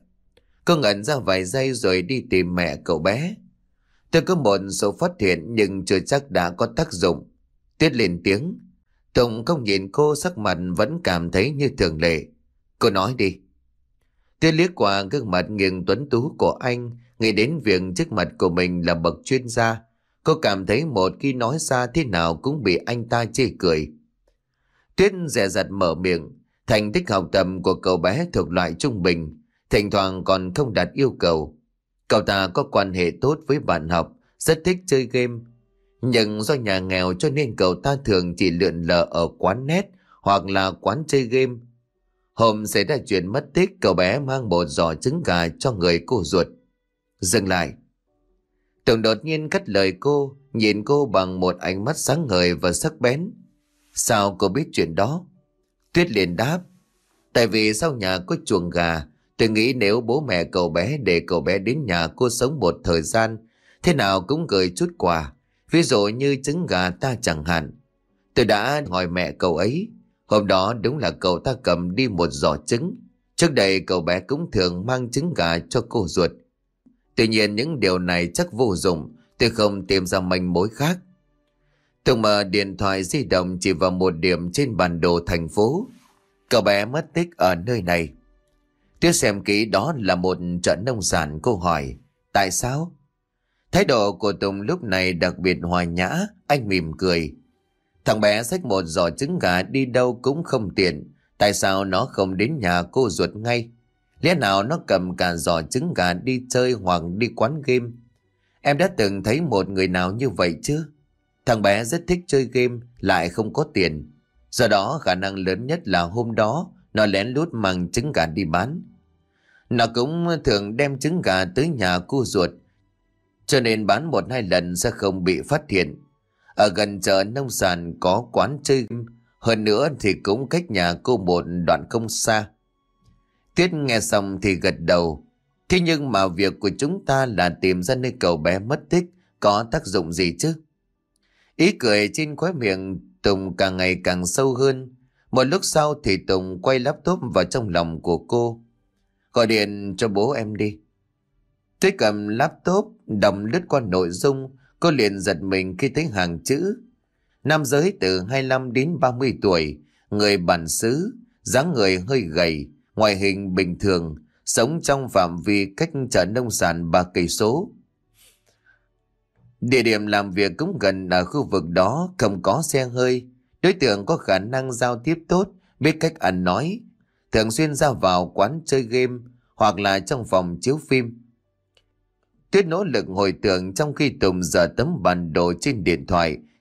Cô ngẩn ra vài giây rồi đi tìm mẹ cậu bé. Tôi có một số phát hiện nhưng chưa chắc đã có tác dụng. Tuyết lên tiếng. Tùng không nhìn cô, sắc mặt vẫn cảm thấy như thường lệ. Cô nói đi. Tuyết liếc qua gương mặt nghiêng tuấn tú của anh, nghĩ đến việc trước mặt của mình là bậc chuyên gia. Cô cảm thấy một khi nói ra thế nào cũng bị anh ta chê cười. Tuyết dè dặt mở miệng. Thành tích học tập của cậu bé thuộc loại trung bình, thỉnh thoảng còn không đạt yêu cầu. Cậu ta có quan hệ tốt với bạn học, rất thích chơi game. Nhưng do nhà nghèo cho nên cậu ta thường chỉ lượn lờ ở quán net hoặc là quán chơi game. Hôm xảy ra chuyện mất tích, cậu bé mang một giỏ trứng gà cho người cô ruột. Dừng lại. Tùng đột nhiên cắt lời cô, nhìn cô bằng một ánh mắt sáng ngời và sắc bén. Sao cô biết chuyện đó? Tuyết liền đáp. Tại vì sau nhà có chuồng gà, tôi nghĩ nếu bố mẹ cậu bé để cậu bé đến nhà cô sống một thời gian, thế nào cũng gửi chút quà, ví dụ như trứng gà ta chẳng hạn. Tôi đã hỏi mẹ cậu ấy. Hôm đó đúng là cậu ta cầm đi một giỏ trứng. Trước đây cậu bé cũng thường mang trứng gà cho cô ruột. Tuy nhiên những điều này chắc vô dụng, tôi không tìm ra manh mối khác. Tùng mở điện thoại di động chỉ vào một điểm trên bản đồ thành phố. Cậu bé mất tích ở nơi này. Tuyết xem kỹ đó là một chợ nông sản. Cô hỏi tại sao? Thái độ của Tùng lúc này đặc biệt hòa nhã. Anh mỉm cười. Thằng bé xách một giỏ trứng gà đi đâu cũng không tiện. Tại sao nó không đến nhà cô ruột ngay? Lẽ nào nó cầm cả giỏ trứng gà đi chơi hoặc đi quán game? Em đã từng thấy một người nào như vậy chưa? Thằng bé rất thích chơi game, lại không có tiền. Do đó khả năng lớn nhất là hôm đó nó lén lút mang trứng gà đi bán. Nó cũng thường đem trứng gà tới nhà cô ruột, cho nên bán một hai lần sẽ không bị phát hiện. Ở gần chợ nông sản có quán chơi game, hơn nữa thì cũng cách nhà cô một đoạn không xa. Tuyết nghe xong thì gật đầu. Thế nhưng mà việc của chúng ta là tìm ra nơi cậu bé mất tích có tác dụng gì chứ? Ý cười trên khóe miệng Tùng càng ngày càng sâu hơn. Một lúc sau thì Tùng quay laptop vào trong lòng của cô. Gọi điện cho bố em đi. Tuyết cầm laptop đọc lướt qua nội dung. Cô liền giật mình khi thấy hàng chữ. Nam giới từ hai mươi lăm đến ba mươi tuổi, người bản xứ, dáng người hơi gầy, ngoại hình bình thường, sống trong phạm vi cách chợ nông sản ba cây số. Địa điểm làm việc cũng gần ở khu vực đó, không có xe hơi. Đối tượng có khả năng giao tiếp tốt, biết cách ăn nói, thường xuyên ra vào quán chơi game hoặc là trong phòng chiếu phim. Tuyết nỗ lực hồi tưởng trong khi Tùng dở tấm bản đồ trên điện thoại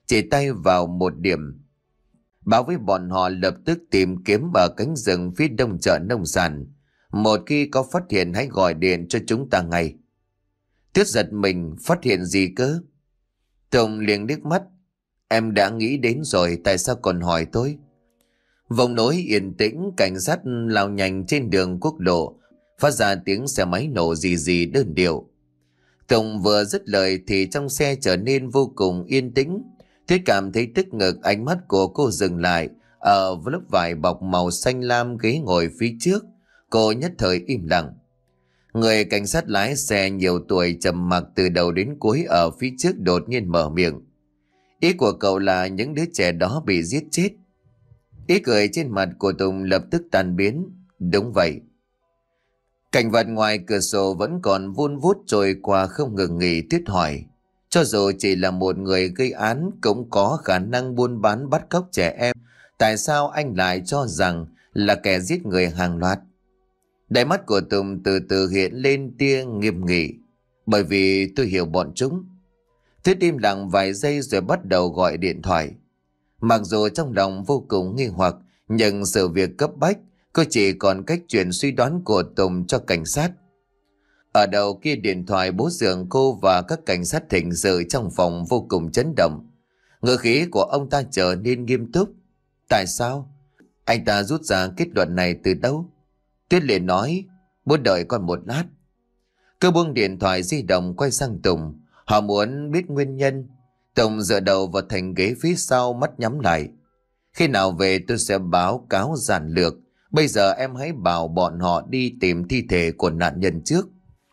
chỉ tay vào một điểm, báo với bọn họ lập tức tìm kiếm ở cánh rừng phía đông chợ nông sản. Một khi có phát hiện hãy gọi điện cho chúng ta ngay. Tuyết giật mình, phát hiện gì cơ? Tùng liền liếc mắt. Em đã nghĩ đến rồi, tại sao còn hỏi tôi? Vòng nối yên tĩnh, cảnh sát lao nhanh trên đường quốc lộ, phát ra tiếng xe máy nổ rì rì đơn điệu. Tùng vừa dứt lời thì trong xe trở nên vô cùng yên tĩnh. Tuyết cảm thấy tức ngực, ánh mắt của cô dừng lại ở lớp vải bọc màu xanh lam ghế ngồi phía trước. Cô nhất thời im lặng. Người cảnh sát lái xe nhiều tuổi trầm mặc từ đầu đến cuối ở phía trước đột nhiên mở miệng. Ý của cậu là những đứa trẻ đó bị giết chết? Ý cười trên mặt của Tùng lập tức tan biến. Đúng vậy. Cảnh vật ngoài cửa sổ vẫn còn vun vút trôi qua không ngừng nghỉ. Tuyết hỏi, cho dù chỉ là một người gây án cũng có khả năng buôn bán bắt cóc trẻ em, tại sao anh lại cho rằng là kẻ giết người hàng loạt? Đáy mắt của Tùng từ từ hiện lên tia nghiêm nghị. Bởi vì tôi hiểu bọn chúng. Tuyết im lặng vài giây rồi bắt đầu gọi điện thoại. Mặc dù trong lòng vô cùng nghi hoặc, nhưng sự việc cấp bách, cô chỉ còn cách chuyển suy đoán của Tùng cho cảnh sát. Ở đầu kia điện thoại, bố dượng cô và các cảnh sát hình sự trong phòng vô cùng chấn động. Ngữ khí của ông ta trở nên nghiêm túc. Tại sao? Anh ta rút ra kết luận này từ đâu? Tuyết liền nói, bố đợi con một lát. Cô buông điện thoại di động quay sang Tùng. Họ muốn biết nguyên nhân. Tùng dựa đầu vào thành ghế phía sau, mắt nhắm lại. Khi nào về tôi sẽ báo cáo giản lược. Bây giờ em hãy bảo bọn họ đi tìm thi thể của nạn nhân trước.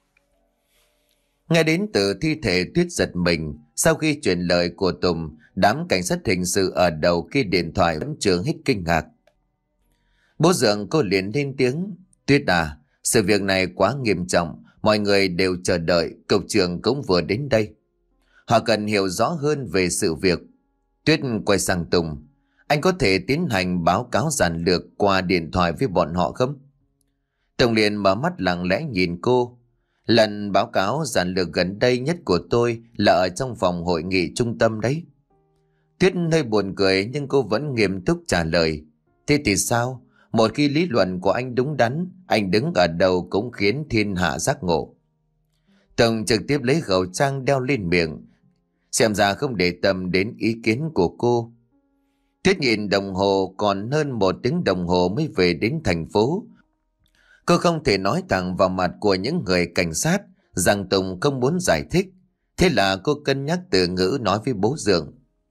Nghe đến từ thi thể, Tuyết giật mình. Sau khi truyền lời của Tùng, đám cảnh sát hình sự ở đầu kia điện thoại vẫn chưa hết kinh ngạc. Bố dượng cô liền lên tiếng. Tuyết à, sự việc này quá nghiêm trọng. Mọi người đều chờ đợi, cục trưởng cũng vừa đến đây. Họ cần hiểu rõ hơn về sự việc. Tuyết quay sang Tùng. Anh có thể tiến hành báo cáo giản lược qua điện thoại với bọn họ không? Tùng liền mở mắt lặng lẽ nhìn cô. Lần báo cáo giản lược gần đây nhất của tôi là ở trong phòng hội nghị trung tâm đấy. Tuyết hơi buồn cười nhưng cô vẫn nghiêm túc trả lời. Thế thì sao? Một khi lý luận của anh đúng đắn, anh đứng ở đầu cũng khiến thiên hạ giác ngộ. Tùng trực tiếp lấy khẩu trang đeo lên miệng, xem ra không để tâm đến ý kiến của cô. Tuyết nhìn đồng hồ, còn hơn một tiếng đồng hồ mới về đến thành phố. Cô không thể nói thẳng vào mặt của những người cảnh sát rằng Tùng không muốn giải thích. Thế là cô cân nhắc từ ngữ nói với bố dượng.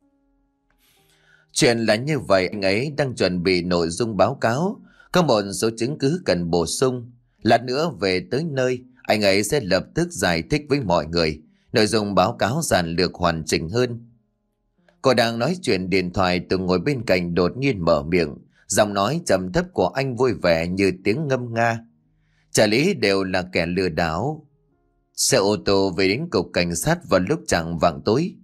Chuyện là như vậy, anh ấy đang chuẩn bị nội dung báo cáo. Có một số chứng cứ cần bổ sung. Lát nữa về tới nơi, anh ấy sẽ lập tức giải thích với mọi người. Nội dung báo cáo giản lược hoàn chỉnh hơn. Cô đang nói chuyện điện thoại, Tùng ngồi bên cạnh đột nhiên mở miệng. Giọng nói trầm thấp của anh vui vẻ như tiếng ngâm nga. Chả lý đều là kẻ lừa đảo. Xe ô tô về đến cục cảnh sát vào lúc chạng vạng tối.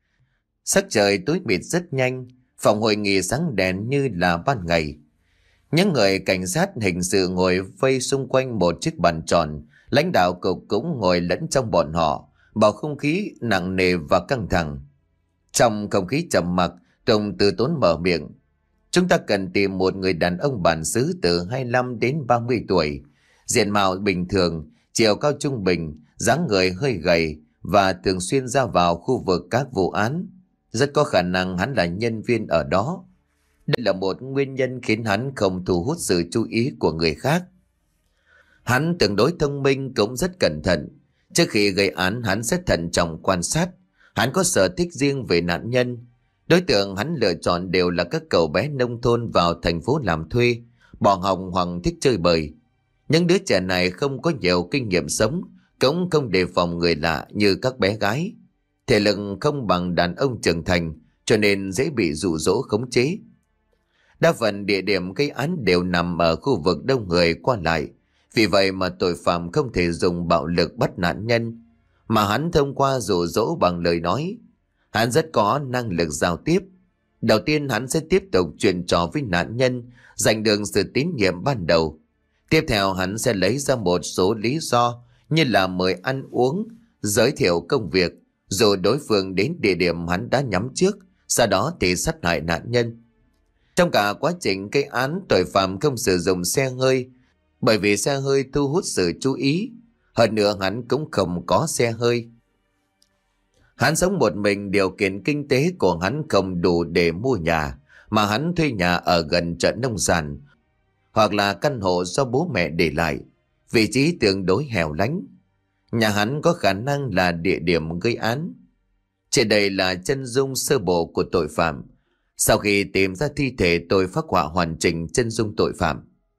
Sắc trời tối mịt rất nhanh. Phòng hội nghị sáng đèn như là ban ngày. Những người cảnh sát hình sự ngồi vây xung quanh một chiếc bàn tròn. Lãnh đạo cục cũng ngồi lẫn trong bọn họ. Bầu không khí nặng nề và căng thẳng. Trong không khí trầm mặc, Tùng từ tốn mở miệng. Chúng ta cần tìm một người đàn ông bản xứ từ hai mươi lăm đến ba mươi tuổi. Diện mạo bình thường, chiều cao trung bình, dáng người hơi gầy và thường xuyên ra vào khu vực các vụ án. Rất có khả năng hắn là nhân viên ở đó. Đây là một nguyên nhân khiến hắn không thu hút sự chú ý của người khác. Hắn tương đối thông minh, cũng rất cẩn thận. Trước khi gây án, hắn sẽ thận trọng quan sát. Hắn có sở thích riêng về nạn nhân. Đối tượng hắn lựa chọn đều là các cậu bé nông thôn vào thành phố làm thuê, bỏ học hoặc thích chơi bời. Những đứa trẻ này không có nhiều kinh nghiệm sống, cũng không đề phòng người lạ như các bé gái. Thể lực không bằng đàn ông trưởng thành, cho nên dễ bị dụ dỗ khống chế. Đa phần địa điểm gây án đều nằm ở khu vực đông người qua lại. Vì vậy mà tội phạm không thể dùng bạo lực bắt nạn nhân, mà hắn thông qua dụ dỗ bằng lời nói. Hắn rất có năng lực giao tiếp. Đầu tiên hắn sẽ tiếp tục chuyện trò với nạn nhân, giành được sự tín nhiệm ban đầu. Tiếp theo hắn sẽ lấy ra một số lý do như là mời ăn uống, giới thiệu công việc, rồi đối phương đến địa điểm hắn đã nhắm trước, sau đó thì sát hại nạn nhân. Trong cả quá trình gây án, tội phạm không sử dụng xe hơi bởi vì xe hơi thu hút sự chú ý. Hơn nữa hắn cũng không có xe hơi. Hắn sống một mình, điều kiện kinh tế của hắn không đủ để mua nhà, mà hắn thuê nhà ở gần chợ nông sản hoặc là căn hộ do bố mẹ để lại, vị trí tương đối hẻo lánh. Nhà hắn có khả năng là địa điểm gây án. Trên đây là chân dung sơ bộ của tội phạm. Sau khi tìm ra thi thể, tôi phác họa hoàn chỉnh chân dung tội phạm.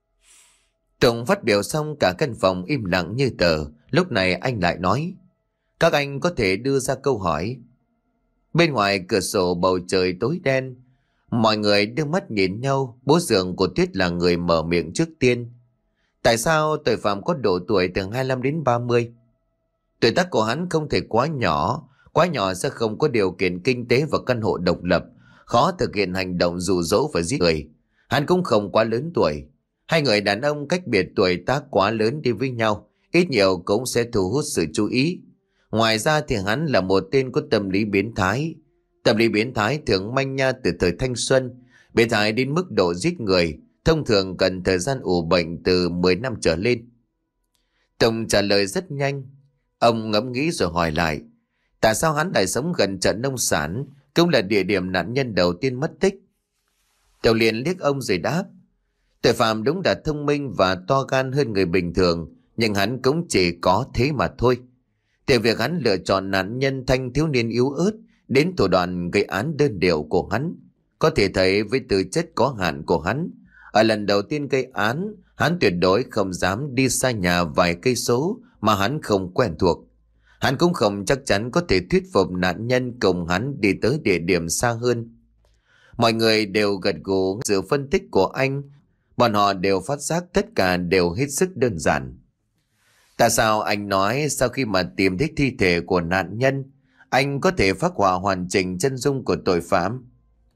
Tùng phát biểu xong, cả căn phòng im lặng như tờ. Lúc này anh lại nói: các anh có thể đưa ra câu hỏi. Bên ngoài cửa sổ bầu trời tối đen. Mọi người đưa mắt nhìn nhau. Bố Dượng của Tuyết là người mở miệng trước tiên. Tại sao tội phạm có độ tuổi từ hai mươi lăm đến ba mươi? Tuổi tác của hắn không thể quá nhỏ. Quá nhỏ sẽ không có điều kiện kinh tế và căn hộ độc lập, khó thực hiện hành động dụ dỗ và giết người. Hắn cũng không quá lớn tuổi. Hai người đàn ông cách biệt tuổi tác quá lớn đi với nhau, ít nhiều cũng sẽ thu hút sự chú ý. Ngoài ra thì hắn là một tên có tâm lý biến thái. Tâm lý biến thái thường manh nha từ thời thanh xuân. Biến thái đến mức độ giết người thông thường cần thời gian ủ bệnh từ mười năm trở lên. Tùng trả lời rất nhanh. Ông ngẫm nghĩ rồi hỏi lại: tại sao hắn lại sống gần chợ nông sản, cũng là địa điểm nạn nhân đầu tiên mất tích? Tùng liền liếc ông rồi đáp: tội phạm đúng là thông minh và to gan hơn người bình thường, nhưng hắn cũng chỉ có thế mà thôi. Từ việc hắn lựa chọn nạn nhân thanh thiếu niên yếu ớt đến thủ đoạn gây án đơn điệu của hắn, có thể thấy với tư chất có hạn của hắn, ở lần đầu tiên gây án, hắn tuyệt đối không dám đi xa nhà vài cây số mà hắn không quen thuộc. Hắn cũng không chắc chắn có thể thuyết phục nạn nhân cùng hắn đi tới địa điểm xa hơn. Mọi người đều gật gù sự phân tích của anh. Bọn họ đều phát giác tất cả đều hết sức đơn giản. Tại sao anh nói sau khi mà tìm thấy thi thể của nạn nhân, anh có thể phác họa hoàn chỉnh chân dung của tội phạm?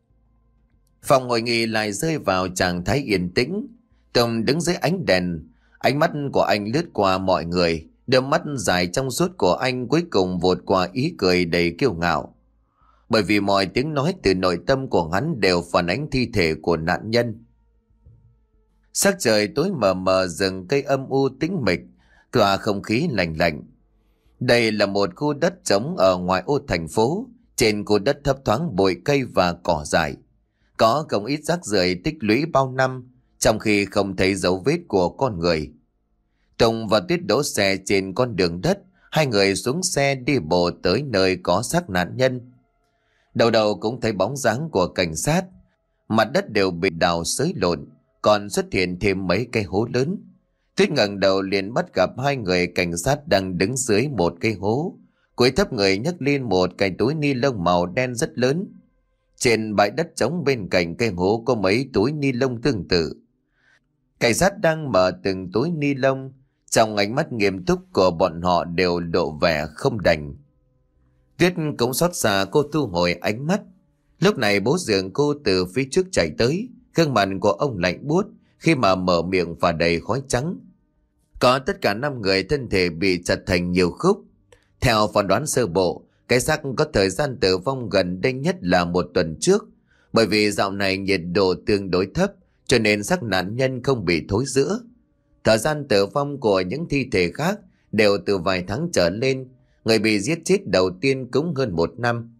Phòng hội nghị lại rơi vào trạng thái yên tĩnh. Tùng đứng dưới ánh đèn. Ánh mắt của anh lướt qua mọi người. Đôi mắt dài trong suốt của anh cuối cùng vụt qua ý cười đầy kiêu ngạo. Bởi vì mọi tiếng nói từ nội tâm của hắn đều phản ánh thi thể của nạn nhân. Sắc trời tối mờ mờ, rừng cây âm u tĩnh mịch, tỏa không khí lạnh lạnh. Đây là một khu đất trống ở ngoại ô thành phố. Trên khu đất thấp thoáng bụi cây và cỏ dại. Có không ít rác rưởi tích lũy bao năm, trong khi không thấy dấu vết của con người. Tùng và Tuyết đỗ xe trên con đường đất. Hai người xuống xe đi bộ tới nơi có xác nạn nhân. Đầu đầu cũng thấy bóng dáng của cảnh sát. Mặt đất đều bị đào xới lộn, còn xuất hiện thêm mấy cây hố lớn. Tuyết ngẩng đầu liền bắt gặp hai người cảnh sát đang đứng dưới một cây hố. Cúi thấp người nhấc lên một cái túi ni lông màu đen rất lớn. Trên bãi đất trống bên cạnh cây hố có mấy túi ni lông tương tự. Cảnh sát đang mở từng túi ni lông. Trong ánh mắt nghiêm túc của bọn họ đều lộ vẻ không đành. Tuyết cũng xót xa, cô thu hồi ánh mắt. Lúc này bố Dượng cô từ phía trước chạy tới. Gương mặt của ông lạnh buốt khi mà mở miệng và đầy khói trắng. Có tất cả năm người thân thể bị chặt thành nhiều khúc. Theo phán đoán sơ bộ, cái xác có thời gian tử vong gần đây nhất là một tuần trước. Bởi vì dạo này nhiệt độ tương đối thấp, cho nên xác nạn nhân không bị thối rữa. Thời gian tử vong của những thi thể khác đều từ vài tháng trở lên. Người bị giết chết đầu tiên cũng hơn một năm.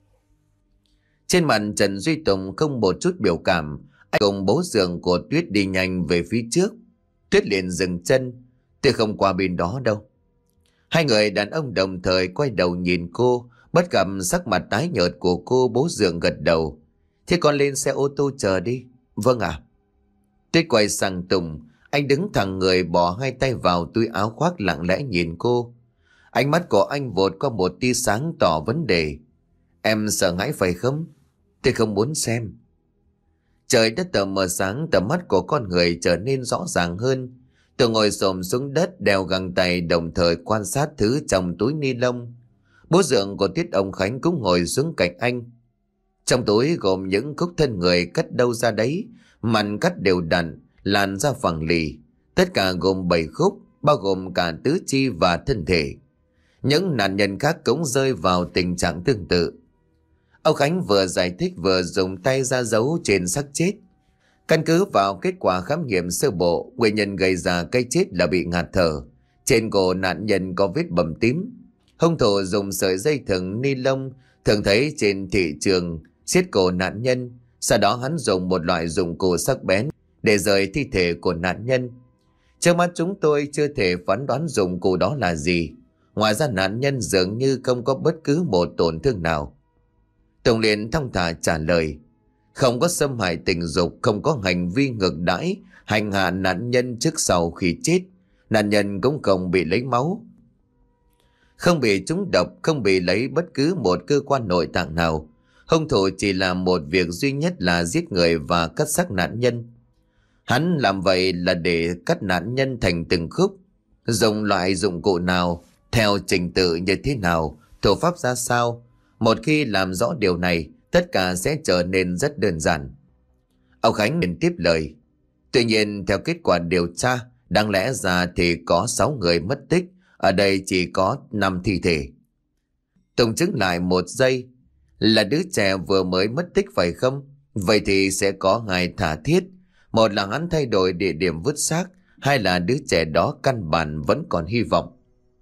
Trên mặt Trần Duy Tùng không một chút biểu cảm. Anh cùng bố Dượng của Tuyết đi nhanh về phía trước. Tuyết liền dừng chân. Tôi không qua bên đó đâu. Hai người đàn ông đồng thời quay đầu nhìn cô. Bất gặp sắc mặt tái nhợt của cô, bố Dượng gật đầu. Thế con lên xe ô tô chờ đi. Vâng ạ. Tuyết quay sang Tùng. Anh đứng thẳng người, bỏ hai tay vào túi áo khoác, lặng lẽ nhìn cô. Ánh mắt của anh vụt qua một tia sáng tỏ vấn đề. Em sợ hãi phải không? Tôi không muốn xem. Trời đất tờ mờ sáng, tầm mắt của con người trở nên rõ ràng hơn. Tôi ngồi xổm xuống đất, đeo găng tay, đồng thời quan sát thứ trong túi ni lông. Bố Dượng của Tuyết, ông Khánh, cũng ngồi xuống cạnh anh. Trong túi gồm những khúc thân người cắt đâu ra đấy, màn cắt đều đặn, làn da phẳng lì. Tất cả gồm bảy khúc, bao gồm cả tứ chi và thân thể. Những nạn nhân khác cũng rơi vào tình trạng tương tự. Ông Khánh vừa giải thích vừa dùng tay ra dấu trên xác chết. Căn cứ vào kết quả khám nghiệm sơ bộ, nguyên nhân gây ra cái chết là bị ngạt thở. Trên cổ nạn nhân có vết bầm tím. Hung thủ dùng sợi dây thừng ni lông thường thấy trên thị trường siết cổ nạn nhân. Sau đó hắn dùng một loại dụng cụ sắc bén để rời thi thể của nạn nhân. Trước mắt chúng tôi chưa thể phán đoán dụng cụ đó là gì. Ngoài ra nạn nhân dường như không có bất cứ một tổn thương nào. Tùng liền thong thả trả lời. Không có xâm hại tình dục, không có hành vi ngược đãi, hành hạ nạn nhân trước sau khi chết. Nạn nhân cũng không bị lấy máu, không bị trúng độc, không bị lấy bất cứ một cơ quan nội tạng nào. Hung thủ chỉ làm một việc duy nhất là giết người và cắt xác nạn nhân. Hắn làm vậy là để cắt nạn nhân thành từng khúc. Dùng loại dụng cụ nào, theo trình tự như thế nào, thủ pháp ra sao. Một khi làm rõ điều này, tất cả sẽ trở nên rất đơn giản. Ông Khánh liền tiếp lời. Tuy nhiên theo kết quả điều tra, đáng lẽ ra thì có sáu người mất tích, ở đây chỉ có năm thi thể. Tùng chứng lại một giây. Là đứa trẻ vừa mới mất tích phải không? Vậy thì sẽ có hai thả thiết. Một là hắn thay đổi địa điểm vứt xác, hai là đứa trẻ đó căn bản vẫn còn hy vọng.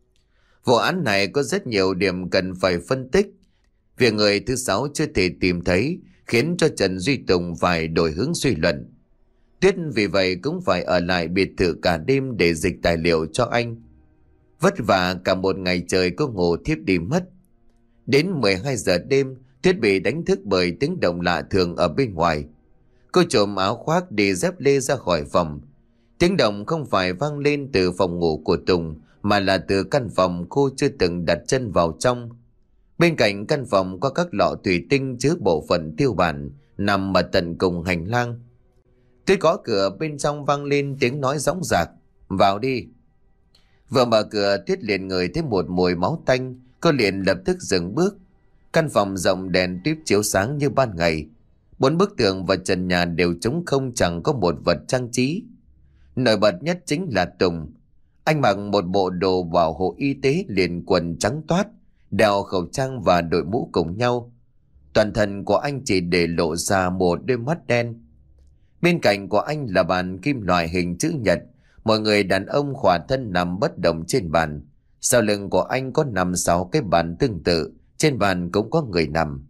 Vụ án này có rất nhiều điểm cần phải phân tích. Việc người thứ sáu chưa thể tìm thấy khiến cho Trần Duy Tùng phải đổi hướng suy luận. Tuyết vì vậy cũng phải ở lại biệt thự cả đêm để dịch tài liệu cho anh. Vất vả cả một ngày trời cô ngủ thiếp đi mất. Đến mười hai giờ đêm, Tuyết bị đánh thức bởi tiếng động lạ thường ở bên ngoài. Cô trộm áo khoác đi dép lê ra khỏi phòng. Tiếng động không phải vang lên từ phòng ngủ của Tùng, mà là từ căn phòng cô chưa từng đặt chân vào trong. Bên cạnh căn phòng có các lọ thủy tinh chứa bộ phận tiêu bản nằm ở tận cùng hành lang. Tuyết gõ cửa bên trong vang lên tiếng nói dõng dạc. Vào đi. Vừa mở cửa Tuyết liền ngửi thấy một mùi máu tanh. Cô liền lập tức dừng bước. Căn phòng rộng đèn tuyếp chiếu sáng như ban ngày. Bốn bức tường và trần nhà đều trống không, chẳng có một vật trang trí. Nổi bật nhất chính là Tùng. Anh mặc một bộ đồ bảo hộ y tế liền quần trắng toát, đeo khẩu trang và đội mũ cùng nhau. Toàn thân của anh chỉ để lộ ra một đôi mắt đen. Bên cạnh của anh là bàn kim loại hình chữ nhật. Mọi người đàn ông khỏa thân nằm bất động trên bàn. Sau lưng của anh có nằm sáu cái bàn tương tự. Trên bàn cũng có người nằm.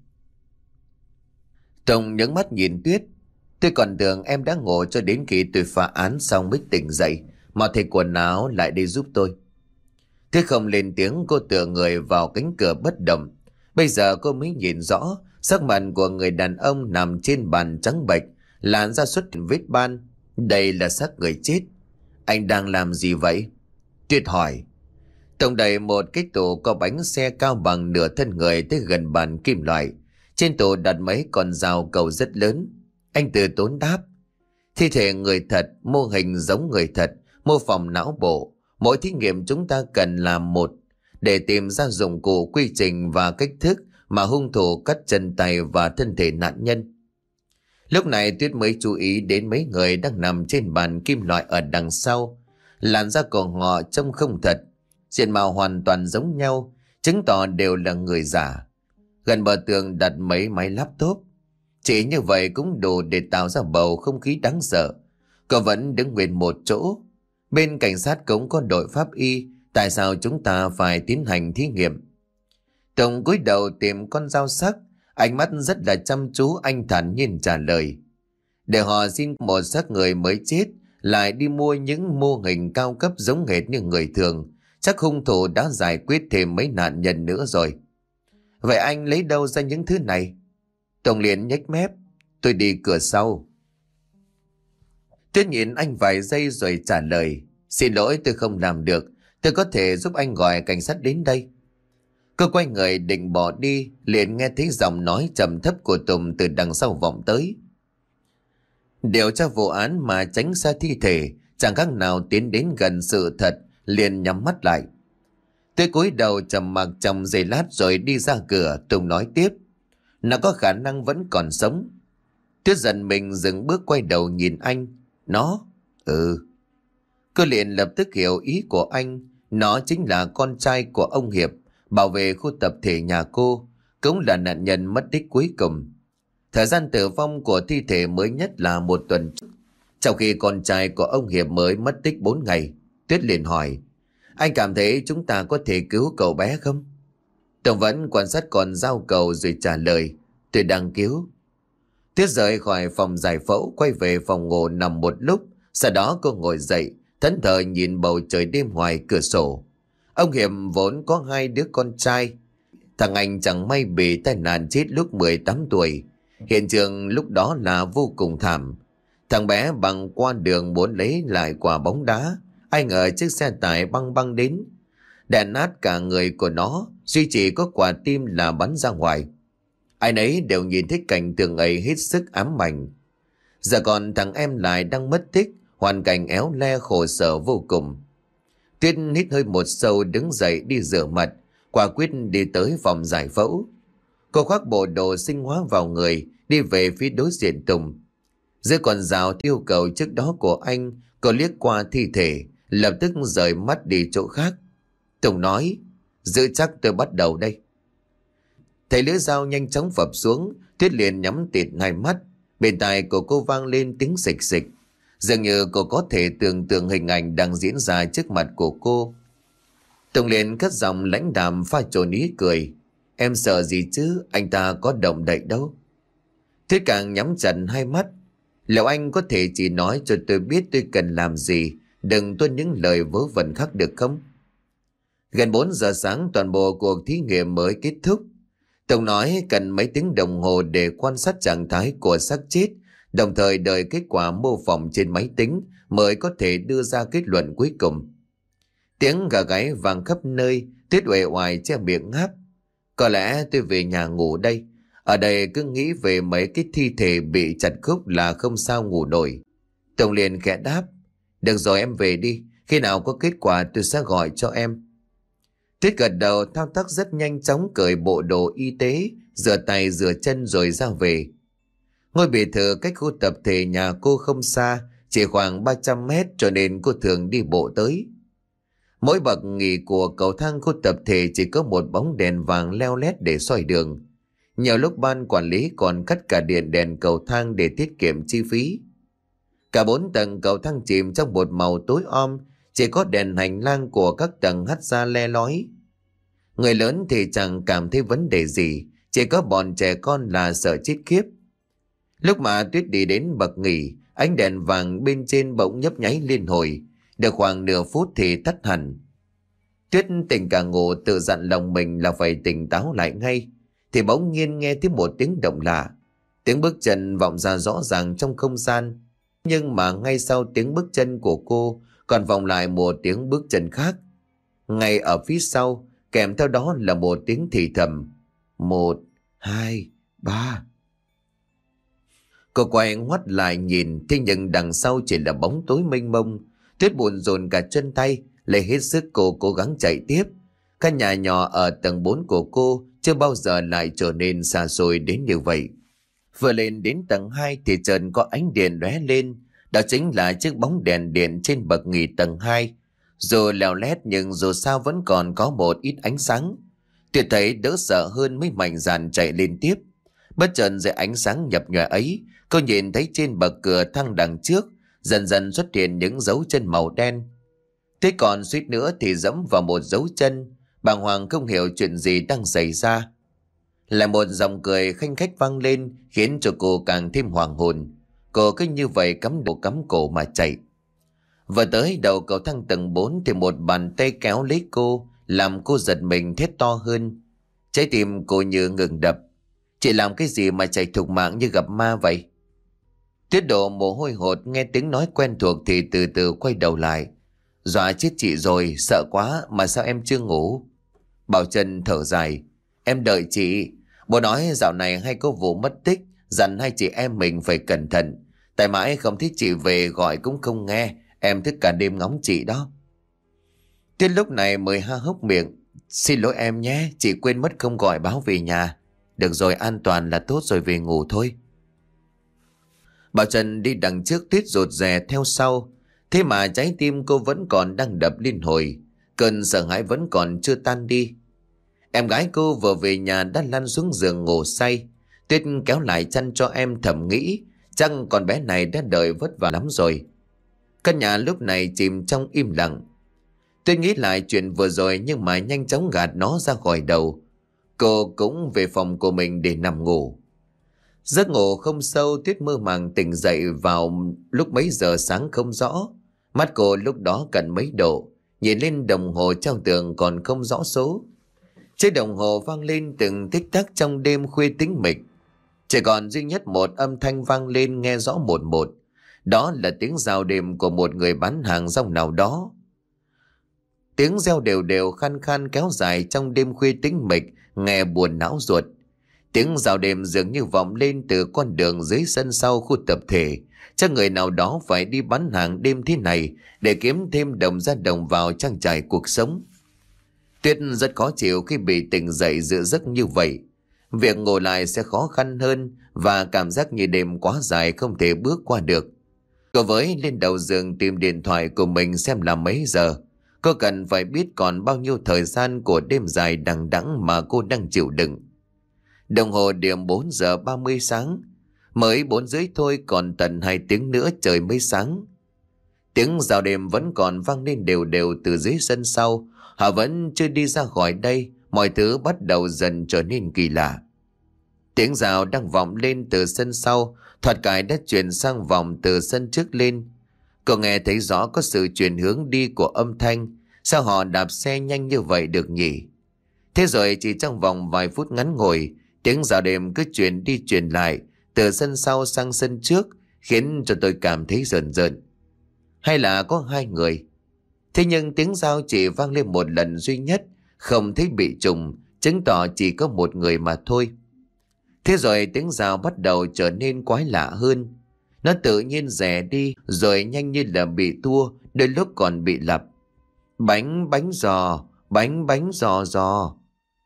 Tùng nhướng mắt nhìn Tuyết. Tôi còn tưởng em đã ngủ cho đến khi tôi phá án xong mới tỉnh dậy. Mà thay quần áo lại đi giúp tôi. Thế không lên tiếng, cô tựa người vào cánh cửa bất động. Bây giờ cô mới nhìn rõ sắc mặt của người đàn ông nằm trên bàn trắng bệch, làn da xuất hiện vết ban. Đây là xác người chết. Anh đang làm gì vậy? Tuyết hỏi. Tùng đẩy một cái tủ có bánh xe cao bằng nửa thân người tới gần bàn kim loại. Trên tủ đặt mấy con dao cầu rất lớn. Anh từ tốn đáp. Thi thể người thật, mô hình giống người thật, mô phỏng não bộ. Mỗi thí nghiệm chúng ta cần làm một, để tìm ra dụng cụ, quy trình và cách thức mà hung thủ cắt chân tay và thân thể nạn nhân. Lúc này Tuyết mới chú ý đến mấy người đang nằm trên bàn kim loại ở đằng sau. Làn da của họ trông không thật, diện mạo hoàn toàn giống nhau, chứng tỏ đều là người giả. Gần bờ tường đặt mấy máy laptop. Chỉ như vậy cũng đủ để tạo ra bầu không khí đáng sợ. Cô vẫn đứng nguyên một chỗ. Bên cảnh sát cũng có đội pháp y. Tại sao chúng ta phải tiến hành thí nghiệm? Tùng cúi đầu tìm con dao sắc. Ánh mắt rất là chăm chú, anh thản nhiên trả lời. Để họ xin một xác người mới chết, lại đi mua những mô hình cao cấp giống hệt như người thường. Chắc hung thủ đã giải quyết thêm mấy nạn nhân nữa rồi. Vậy anh lấy đâu ra những thứ này? Tùng liền nhếch mép. Tôi đi cửa sau. Tuyết nhìn anh vài giây rồi trả lời. Xin lỗi, tôi không làm được. Tôi có thể giúp anh gọi cảnh sát đến đây. Cô quay người định bỏ đi, liền nghe thấy giọng nói trầm thấp của Tùng từ đằng sau vọng tới. Điều tra vụ án mà tránh xa thi thể, chẳng khác nào tiến đến gần sự thật, liền nhắm mắt lại. Tôi cúi đầu trầm mặc trong giây lát rồi đi ra cửa. Tùng nói tiếp. Nó có khả năng vẫn còn sống. Tuyết giận mình dừng bước quay đầu nhìn anh. Nó? Ừ. Cô liền lập tức hiểu ý của anh. Nó chính là con trai của ông Hiệp, bảo vệ khu tập thể nhà cô. cũng là nạn nhân mất tích cuối cùng. Thời gian tử vong của thi thể mới nhất là một tuần trước. Trong khi con trai của ông Hiệp mới mất tích bốn ngày, Tuyết liền hỏi, anh cảm thấy chúng ta có thể cứu cậu bé không? Tùng vẫn quan sát con dao cầu rồi trả lời, tôi đang cứu. Tuyết rời khỏi phòng giải phẫu quay về phòng ngủ nằm một lúc. Sau đó cô ngồi dậy, thẫn thờ nhìn bầu trời đêm ngoài cửa sổ. Ông Hiệp vốn có hai đứa con trai. Thằng anh chẳng may bị tai nạn chết lúc mười tám tuổi. Hiện trường lúc đó là vô cùng thảm. Thằng bé băng qua đường muốn lấy lại quả bóng đá. Ai ngờ chiếc xe tải băng băng đến, đè nát cả người của nó, duy chỉ có quả tim là bắn ra ngoài. Ai nấy đều nhìn thấy cảnh tượng ấy hết sức ám ảnh. Giờ còn thằng em lại đang mất tích, hoàn cảnh éo le khổ sở vô cùng. Tuyết hít hơi một sâu đứng dậy đi rửa mặt, quả quyết đi tới phòng giải phẫu. Cô khoác bộ đồ sinh hóa vào người, đi về phía đối diện Tùng. Giữa con rào yêu cầu trước đó của anh, cô liếc qua thi thể, lập tức rời mắt đi chỗ khác. Tùng nói, giữ chắc tôi bắt đầu đây. Thấy lưỡi dao nhanh chóng phập xuống, Tuyết liền nhắm tịt hai mắt. Bên tai của cô vang lên tiếng xịch xịch. Dường như cô có thể tưởng tượng hình ảnh đang diễn ra trước mặt của cô. Tùng liền cất giọng lãnh đạm pha trộn ý cười. Em sợ gì chứ, anh ta có động đậy đâu. Tuyết càng nhắm chặt hai mắt. Liệu anh có thể chỉ nói cho tôi biết tôi cần làm gì, đừng tuân những lời vớ vẩn khác được không? Gần bốn giờ sáng toàn bộ cuộc thí nghiệm mới kết thúc. Tùng nói cần mấy tiếng đồng hồ để quan sát trạng thái của xác chết, đồng thời đợi kết quả mô phỏng trên máy tính mới có thể đưa ra kết luận cuối cùng. Tiếng gà gáy vang khắp nơi, Tuyết uể oải che miệng ngáp. Có lẽ tôi về nhà ngủ đây. Ở đây cứ nghĩ về mấy cái thi thể bị chặt khúc là không sao ngủ nổi. Tùng liền khẽ đáp. Được rồi em về đi, khi nào có kết quả tôi sẽ gọi cho em. Tuyết gật đầu thao tác rất nhanh chóng cởi bộ đồ y tế, rửa tay rửa chân rồi ra về. Ngôi biệt thự cách khu tập thể nhà cô không xa, chỉ khoảng ba trăm mét cho nên cô thường đi bộ tới. Mỗi bậc nghỉ của cầu thang khu tập thể chỉ có một bóng đèn vàng leo lét để soi đường. Nhiều lúc ban quản lý còn cắt cả điện đèn cầu thang để tiết kiệm chi phí. Cả bốn tầng cầu thang chìm trong một màu tối om, chỉ có đèn hành lang của các tầng hắt ra le lói. Người lớn thì chẳng cảm thấy vấn đề gì, chỉ có bọn trẻ con là sợ chết khiếp. Lúc mà Tuyết đi đến bậc nghỉ, ánh đèn vàng bên trên bỗng nhấp nháy liên hồi, được khoảng nửa phút thì tắt hẳn. Tuyết tỉnh cả ngủ tự dặn lòng mình là phải tỉnh táo lại ngay, thì bỗng nhiên nghe thấy một tiếng động lạ. Tiếng bước chân vọng ra rõ ràng trong không gian, nhưng mà ngay sau tiếng bước chân của cô còn vọng lại một tiếng bước chân khác. Ngay ở phía sau, kèm theo đó là một tiếng thì thầm. Một, hai, ba. Cô quay ngoắt lại nhìn, thế nhưng đằng sau chỉ là bóng tối mênh mông. Tuyết buồn dồn cả chân tay, lấy hết sức cô cố gắng chạy tiếp. Căn nhà nhỏ ở tầng bốn của cô chưa bao giờ lại trở nên xa xôi đến như vậy. Vừa lên đến tầng hai thì chợt có ánh điện lóe lên. Đó chính là chiếc bóng đèn điện trên bậc nghỉ tầng hai. Dù leo lét nhưng dù sao vẫn còn có một ít ánh sáng. Tuyệt thấy đỡ sợ hơn mới mạnh dạn chạy lên tiếp. Bất chợt dưới ánh sáng nhập nhòe ấy, cô nhìn thấy trên bậc cửa thang đằng trước dần dần xuất hiện những dấu chân màu đen. Thế còn suýt nữa thì dẫm vào một dấu chân. Bàng hoàng không hiểu chuyện gì đang xảy ra. Lại một giọng cười khanh khách vang lên, khiến cho cô càng thêm hoàng hồn. Cô cứ như vậy cắm đầu cắm cổ mà chạy. Vừa tới đầu cầu thang tầng bốn thì một bàn tay kéo lấy cô, làm cô giật mình thét to hơn. Trái tim cô như ngừng đập. Chị làm cái gì mà chạy thục mạng như gặp ma vậy? Tuyết đổ mồ hôi hột nghe tiếng nói quen thuộc thì từ từ quay đầu lại. Dọa chết chị rồi, sợ quá mà sao em chưa ngủ? Bảo Trân thở dài. Em đợi chị. Bố nói dạo này hay có vụ mất tích, dặn hai chị em mình phải cẩn thận. Tại mãi không thấy chị về gọi cũng không nghe, em thức cả đêm ngóng chị đó. Tuyết lúc này mới ha hốc miệng. Xin lỗi em nhé, chị quên mất không gọi báo về nhà. Được rồi, an toàn là tốt rồi, về ngủ thôi. Bảo Trân đi đằng trước, Tuyết rụt rè theo sau. Thế mà trái tim cô vẫn còn đang đập liên hồi. Cơn sợ hãi vẫn còn chưa tan đi. Em gái cô vừa về nhà đã lăn xuống giường ngủ say. Tuyết kéo lại chăn cho em, thầm nghĩ chắc con bé này đã đợi vất vả lắm rồi. Căn nhà lúc này chìm trong im lặng. Tuyết nghĩ lại chuyện vừa rồi nhưng mà nhanh chóng gạt nó ra khỏi đầu. Cô cũng về phòng của mình để nằm ngủ. Giấc ngủ không sâu, Tuyết mơ màng tỉnh dậy vào lúc mấy giờ sáng không rõ. Mắt cô lúc đó cận mấy độ, nhìn lên đồng hồ treo tường còn không rõ số. Chiếc đồng hồ vang lên từng tích tắc trong đêm khuya tĩnh mịch. Chỉ còn duy nhất một âm thanh vang lên nghe rõ một một. Đó là tiếng rào đêm của một người bán hàng rong nào đó. Tiếng reo đều đều khăn khăn kéo dài trong đêm khuya tĩnh mịch, nghe buồn não ruột. Tiếng rào đêm dường như vọng lên từ con đường dưới sân sau khu tập thể. Chắc người nào đó phải đi bán hàng đêm thế này để kiếm thêm đồng ra đồng vào trang trải cuộc sống. Tuyết rất khó chịu khi bị tỉnh dậy giữa giấc như vậy. Việc ngồi lại sẽ khó khăn hơn và cảm giác như đêm quá dài không thể bước qua được. Cô với lên đầu giường tìm điện thoại của mình xem là mấy giờ. Cô cần phải biết còn bao nhiêu thời gian của đêm dài đằng đẵng mà cô đang chịu đựng. Đồng hồ điểm bốn giờ ba mươi sáng. Mới bốn rưỡi thôi, còn tận hai tiếng nữa trời mới sáng. Tiếng rào đêm vẫn còn vang lên đều đều từ dưới sân sau. Họ vẫn chưa đi ra khỏi đây, mọi thứ bắt đầu dần trở nên kỳ lạ. Tiếng rào đang vọng lên từ sân sau, thoạt cái đã chuyển sang vọng từ sân trước lên. Cô nghe thấy rõ có sự chuyển hướng đi của âm thanh. Sao họ đạp xe nhanh như vậy được nhỉ? Thế rồi chỉ trong vòng vài phút ngắn ngủi, tiếng rào đêm cứ chuyển đi chuyển lại từ sân sau sang sân trước, khiến cho tôi cảm thấy rợn rợn. Hay là có hai người? Thế nhưng tiếng rào chỉ vang lên một lần duy nhất, không thấy bị trùng, chứng tỏ chỉ có một người mà thôi. Thế rồi tiếng rào bắt đầu trở nên quái lạ hơn. Nó tự nhiên rẽ đi, rồi nhanh như là bị tua, đôi lúc còn bị lặp. Bánh bánh giò, bánh bánh giò giò.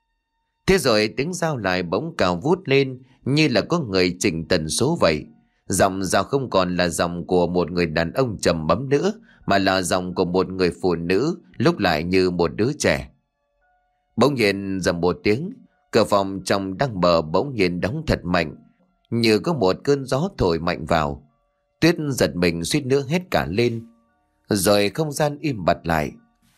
Thế rồi tiếng rào lại bỗng cao vút lên, như là có người chỉnh tần số vậy. Giọng rào không còn là giọng của một người đàn ông trầm bấm nữa, mà là giọng của một người phụ nữ, lúc lại như một đứa trẻ. Bỗng nhiên dầm một tiếng, cửa phòng trong đang mở bỗng nhiên đóng thật mạnh, như có một cơn gió thổi mạnh vào. Tuyết giật mình suýt nữa hét cả lên. Rồi không gian im bặt lại.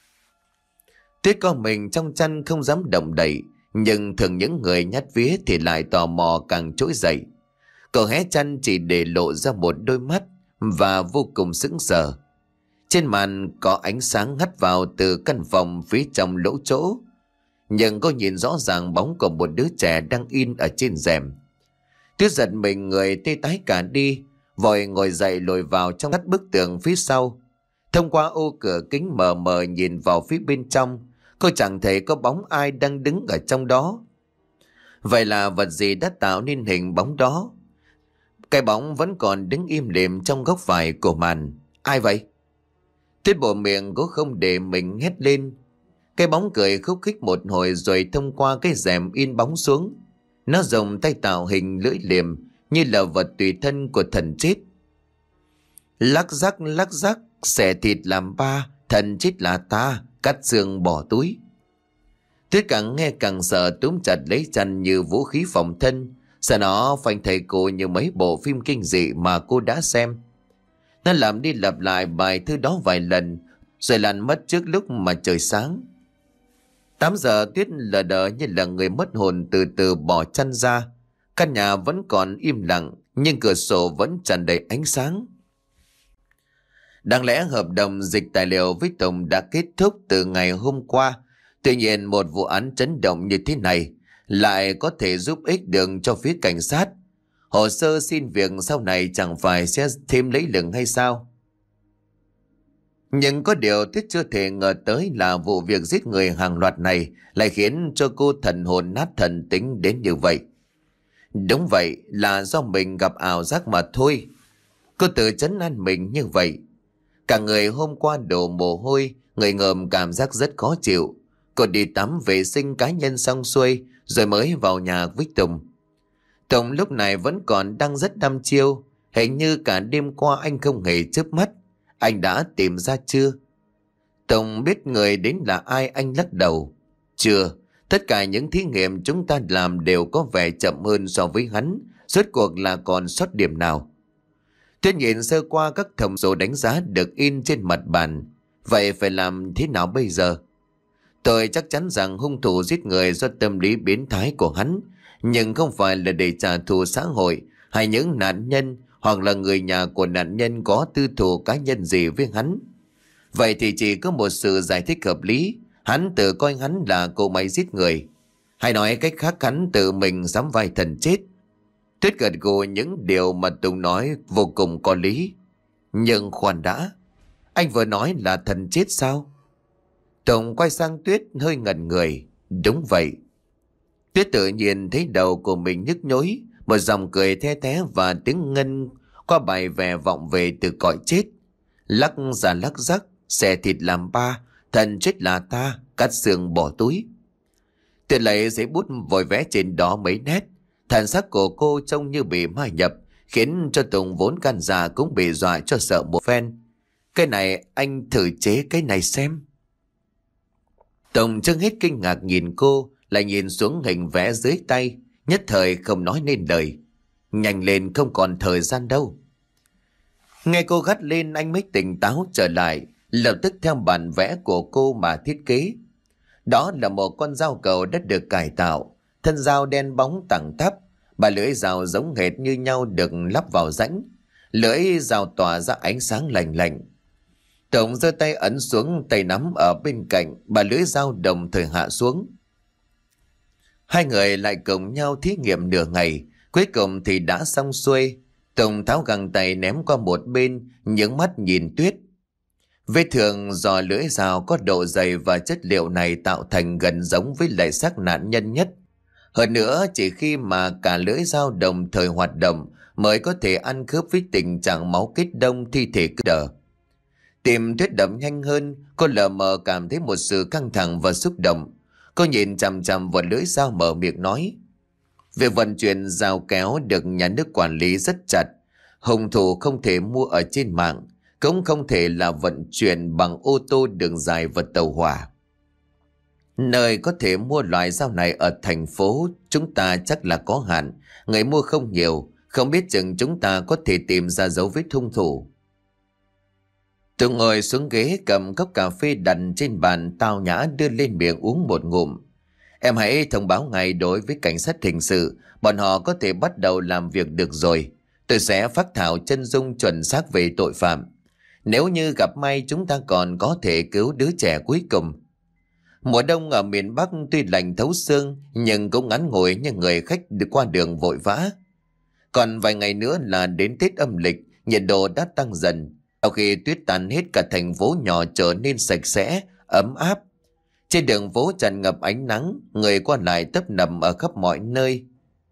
Tuyết co mình trong chăn không dám động đậy, nhưng thường những người nhát vía thì lại tò mò càng trỗi dậy. Cậu hé chăn chỉ để lộ ra một đôi mắt và vô cùng sững sờ. Trên màn có ánh sáng hắt vào từ căn phòng phía trong lỗ chỗ, nhưng cô nhìn rõ ràng bóng của một đứa trẻ đang in ở trên rèm. Tuyết giật mình, người tê tái cả đi, vội ngồi dậy lùi vào trong ngắt bức tường phía sau. Thông qua ô cửa kính mờ mờ nhìn vào phía bên trong, cô chẳng thấy có bóng ai đang đứng ở trong đó. Vậy là vật gì đã tạo nên hình bóng đó? Cái bóng vẫn còn đứng im lìm trong góc phải của màn. Ai vậy? Tuyết bộ miệng cố không để mình hét lên. Cái bóng cười khúc khích một hồi rồi thông qua cái rèm in bóng xuống. Nó dùng tay tạo hình lưỡi liềm như là vật tùy thân của thần chết. Lắc rắc lắc rắc, xẻ thịt làm ba, thần chết là ta, cắt xương bỏ túi. Tuyết càng nghe càng sợ, túm chặt lấy chăn như vũ khí phòng thân. Sợ nó phanh thầy cô như mấy bộ phim kinh dị mà cô đã xem. Nó làm đi lặp lại bài thư đó vài lần, rồi lặn mất trước lúc mà trời sáng. Tám giờ Tuyết lờ đờ như là người mất hồn từ từ bỏ chăn ra. Căn nhà vẫn còn im lặng, nhưng cửa sổ vẫn tràn đầy ánh sáng. Đáng lẽ hợp đồng dịch tài liệu với Tùng đã kết thúc từ ngày hôm qua. Tuy nhiên một vụ án chấn động như thế này lại có thể giúp ích được cho phía cảnh sát. Hồ sơ xin việc sau này chẳng phải sẽ thêm lấy lừng hay sao? Nhưng có điều Tuyết chưa thể ngờ tới là vụ việc giết người hàng loạt này lại khiến cho cô thần hồn nát thần tính đến như vậy. Đúng vậy, là do mình gặp ảo giác mà thôi. Cô tự trấn an mình như vậy. Cả người hôm qua đổ mồ hôi, người ngợm cảm giác rất khó chịu. Cô đi tắm vệ sinh cá nhân xong xuôi rồi mới vào nhà với Tùng. Tùng lúc này vẫn còn đang rất đăm chiêu. Hình như cả đêm qua anh không hề chớp mắt. Anh đã tìm ra chưa? Tùng biết người đến là ai, anh lắc đầu. Chưa, Tất cả những thí nghiệm chúng ta làm đều có vẻ chậm hơn so với hắn. Rốt cuộc là còn sót điểm nào? Tuyết nhìn sơ qua các thông số đánh giá được in trên mặt bàn. Vậy phải làm thế nào bây giờ? Tôi chắc chắn rằng hung thủ giết người do tâm lý biến thái của hắn, nhưng không phải là để trả thù xã hội hay những nạn nhân hoặc là người nhà của nạn nhân có tư thù cá nhân gì với hắn. Vậy thì chỉ có một sự giải thích hợp lý. Hắn tự coi hắn là cỗ máy giết người. Hay nói cách khác, hắn tự mình sắm vai thần chết. Tuyết gật gù, những điều mà Tùng nói vô cùng có lý. Nhưng khoan đã, anh vừa nói là thần chết sao? Tùng quay sang Tuyết hơi ngẩn người. Đúng vậy. Tuyết tự nhiên thấy đầu của mình nhức nhối. Một dòng cười the thé và tiếng ngân qua bài về vọng về từ cõi chết. Lắc ra lắc rắc, xẻ thịt làm ba, thần chết là ta, cắt xương bỏ túi. Tuyết lấy giấy bút vội vẽ trên đó mấy nét. Thần sắc của cô trông như bị ma nhập, khiến cho Tùng vốn gan dạ cũng bị dọa cho sợ một phen. Cái này anh thử chế cái này xem. Tùng trưng hết kinh ngạc nhìn cô, lại nhìn xuống hình vẽ dưới tay, nhất thời không nói nên lời. Nhanh lên, không còn thời gian đâu. Nghe cô gắt lên, anh mới tỉnh táo trở lại, lập tức theo bản vẽ của cô mà thiết kế. Đó là một con dao cầu đã được cải tạo, thân dao đen bóng tẳng tắp, ba lưỡi dao giống hệt như nhau được lắp vào rãnh, lưỡi dao tỏa ra ánh sáng lành lạnh. Tổng giơ tay ấn xuống, tay nắm ở bên cạnh, ba lưỡi dao đồng thời hạ xuống. Hai người lại cùng nhau thí nghiệm nửa ngày, cuối cùng thì đã xong xuôi. Tùng tháo găng tay ném qua một bên, nhướng mắt nhìn Tuyết. Vết thương do lưỡi dao có độ dày và chất liệu này tạo thành gần giống với lại xác nạn nhân nhất. Hơn nữa, chỉ khi mà cả lưỡi dao đồng thời hoạt động mới có thể ăn khớp với tình trạng máu kết đông thi thể cứ đờ. Tim Tuyết đập nhanh hơn, cô lờ mờ cảm thấy một sự căng thẳng và xúc động. Cô nhìn chằm chằm vào lưỡi dao mở miệng nói. Việc vận chuyển dao kéo được nhà nước quản lý rất chặt. Hung thủ không thể mua ở trên mạng, cũng không thể là vận chuyển bằng ô tô đường dài và tàu hỏa. Nơi có thể mua loại dao này ở thành phố chúng ta chắc là có hạn, người mua không nhiều, không biết chừng chúng ta có thể tìm ra dấu vết hung thủ. Tôi ngồi xuống ghế cầm cốc cà phê đặt trên bàn, tao nhã đưa lên miệng uống một ngụm. Em hãy thông báo ngay đối với cảnh sát hình sự, bọn họ có thể bắt đầu làm việc được rồi. Tôi sẽ phác thảo chân dung chuẩn xác về tội phạm. Nếu như gặp may chúng ta còn có thể cứu đứa trẻ cuối cùng. Mùa đông ở miền Bắc tuy lạnh thấu xương nhưng cũng ngắn ngủi như người khách được qua đường vội vã. Còn vài ngày nữa là đến Tết âm lịch, nhiệt độ đã tăng dần. Sau khi tuyết tan hết, cả thành phố nhỏ trở nên sạch sẽ, ấm áp. Trên đường phố tràn ngập ánh nắng, người qua lại tấp nập ở khắp mọi nơi.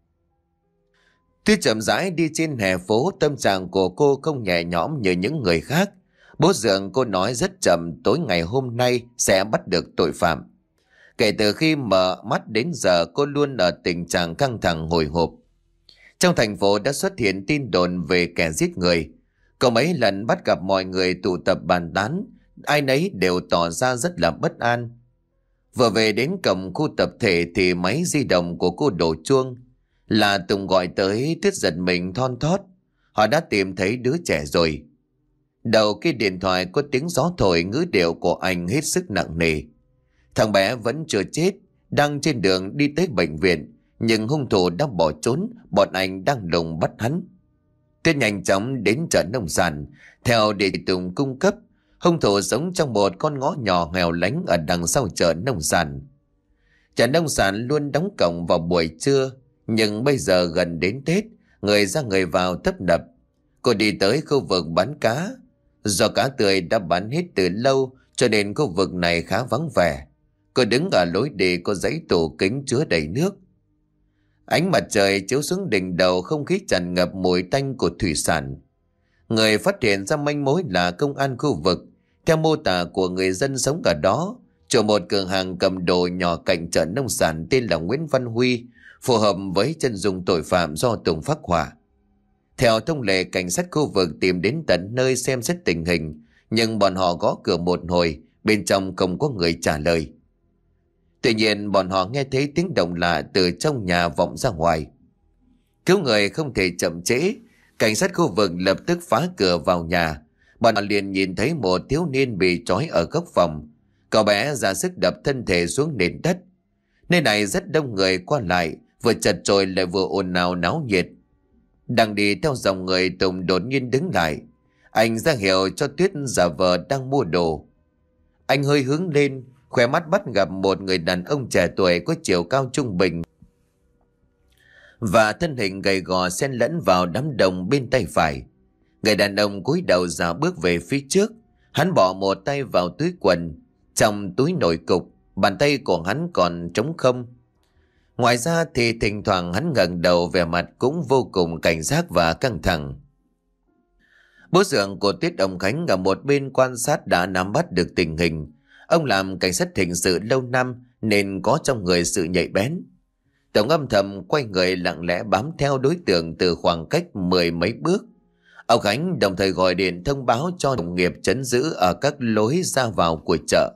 Tuyết chậm rãi đi trên hè phố, tâm trạng của cô không nhẹ nhõm như những người khác. Bố dượng cô nói rất chậm tối ngày hôm nay sẽ bắt được tội phạm. Kể từ khi mở mắt đến giờ cô luôn ở tình trạng căng thẳng hồi hộp. Trong thành phố đã xuất hiện tin đồn về kẻ giết người. Có mấy lần bắt gặp mọi người tụ tập bàn tán, ai nấy đều tỏ ra rất là bất an. Vừa về đến cổng khu tập thể thì máy di động của cô đổ chuông. Là Tùng gọi tới. Tuyết giật mình thon thót. Họ đã tìm thấy đứa trẻ rồi. Đầu kia điện thoại có tiếng gió thổi, ngữ điệu của anh hết sức nặng nề. Thằng bé vẫn chưa chết, đang trên đường đi tới bệnh viện, nhưng hung thủ đã bỏ trốn, bọn anh đang lùng bắt hắn. Tuyết nhanh chóng đến chợ nông sản. Theo địa chỉ Tùng cung cấp, hung thủ sống trong một con ngõ nhỏ nghèo lánh ở đằng sau chợ nông sản. Chợ nông sản luôn đóng cổng vào buổi trưa, nhưng bây giờ gần đến Tết, người ra người vào tấp nập. Cô đi tới khu vực bán cá. Do cá tươi đã bán hết từ lâu cho nên khu vực này khá vắng vẻ. Cô đứng ở lối đi có dãy tủ kính chứa đầy nước. Ánh mặt trời chiếu xuống đỉnh đầu, không khí tràn ngập mùi tanh của thủy sản. Người phát hiện ra manh mối là công an khu vực. Theo mô tả của người dân sống ở đó, chủ một cửa hàng cầm đồ nhỏ cạnh chợ nông sản tên là Nguyễn Văn Huy, phù hợp với chân dung tội phạm do Tùng phác họa. Theo thông lệ, cảnh sát khu vực tìm đến tận nơi xem xét tình hình, nhưng bọn họ gõ cửa một hồi, bên trong không có người trả lời. Tuy nhiên bọn họ nghe thấy tiếng động lạ từ trong nhà vọng ra ngoài. Cứu người không thể chậm trễ, cảnh sát khu vực lập tức phá cửa vào nhà. Bọn họ liền nhìn thấy một thiếu niên bị trói ở góc phòng. Cậu bé ra sức đập thân thể xuống nền đất. Nơi này rất đông người qua lại, vừa chật chội lại vừa ồn ào náo nhiệt. Đang đi theo dòng người, Tùng đột nhiên đứng lại. Anh ra hiệu cho Tuyết giả vờ đang mua đồ. Anh hơi hướng lên, khóe mắt bắt gặp một người đàn ông trẻ tuổi có chiều cao trung bình và thân hình gầy gò xen lẫn vào đám đông bên tay phải. Người đàn ông cúi đầu dạo bước về phía trước. Hắn bỏ một tay vào túi quần, trong túi nổi cục, bàn tay của hắn còn trống không. Ngoài ra thì thỉnh thoảng hắn ngẩng đầu, vẻ mặt cũng vô cùng cảnh giác và căng thẳng. Bố Dượng của Tuyết, ông Khánh, ở một bên quan sát đã nắm bắt được tình hình. Ông làm cảnh sát hình sự lâu năm nên có trong người sự nhạy bén. Tổng âm thầm quay người lặng lẽ bám theo đối tượng từ khoảng cách mười mấy bước. Ông Khánh đồng thời gọi điện thông báo cho đồng nghiệp trấn giữ ở các lối ra vào của chợ.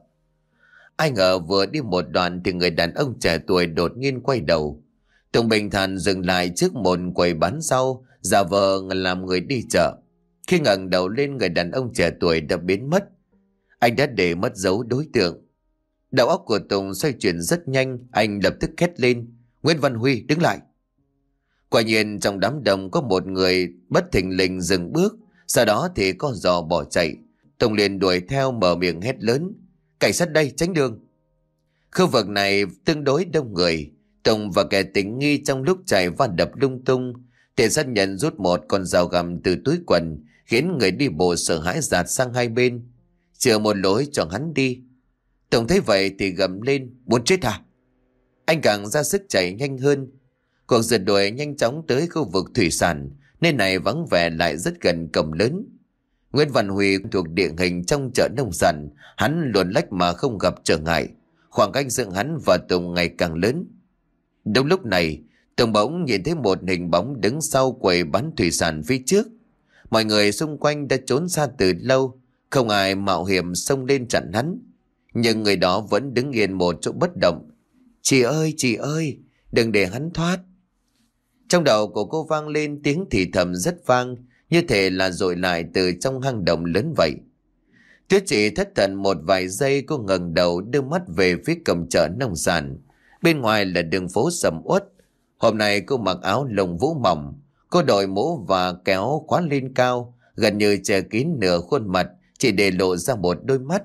Ai ngờ vừa đi một đoạn thì người đàn ông trẻ tuổi đột nhiên quay đầu. Tùng bình thản dừng lại trước một quầy bán rau, giả vờ làm người đi chợ. Khi ngẩng đầu lên, người đàn ông trẻ tuổi đã biến mất. Anh đã để mất dấu đối tượng. Đầu óc của Tùng xoay chuyển rất nhanh, anh lập tức hét lên: Nguyễn Văn Huy, đứng lại! Quả nhiên trong đám đông có một người bất thình lình dừng bước, sau đó thì co giò bỏ chạy. Tùng liền đuổi theo, mở miệng hét lớn: Cảnh sát đây, tránh đường! Khu vực này tương đối đông người. Tùng và kẻ tình nghi trong lúc chạy va đập lung tung. Tiền sát nhân rút một con dao găm từ túi quần, khiến người đi bộ sợ hãi dạt sang hai bên, chừa một lối cho hắn đi. Tùng thấy vậy thì gầm lên: Muốn chết à? Anh càng ra sức chạy nhanh hơn. Cuộc rượt đuổi nhanh chóng tới khu vực thủy sản, nơi này vắng vẻ lại rất gần cổng lớn. Nguyễn Văn Huy thuộc địa hình trong chợ nông sản, hắn luồn lách mà không gặp trở ngại. Khoảng cách giữa hắn và Tùng ngày càng lớn. Đúng lúc này, Tùng bỗng nhìn thấy một hình bóng đứng sau quầy bán thủy sản phía trước. Mọi người xung quanh đã trốn xa từ lâu, không ai mạo hiểm xông lên chặn hắn. Nhưng người đó vẫn đứng yên một chỗ bất động. Chị ơi, chị ơi, đừng để hắn thoát! Trong đầu của cô vang lên tiếng thì thầm rất vang, như thể là dội lại từ trong hang động lớn vậy. Tuyết chỉ thất thần một vài giây, cô ngẩng đầu đưa mắt về phía cổng chợ nông sản. Bên ngoài là đường phố sầm uất. Hôm nay cô mặc áo lông vũ mỏng, cô đội mũ và kéo khóa lên cao, gần như che kín nửa khuôn mặt, chỉ để lộ ra một đôi mắt.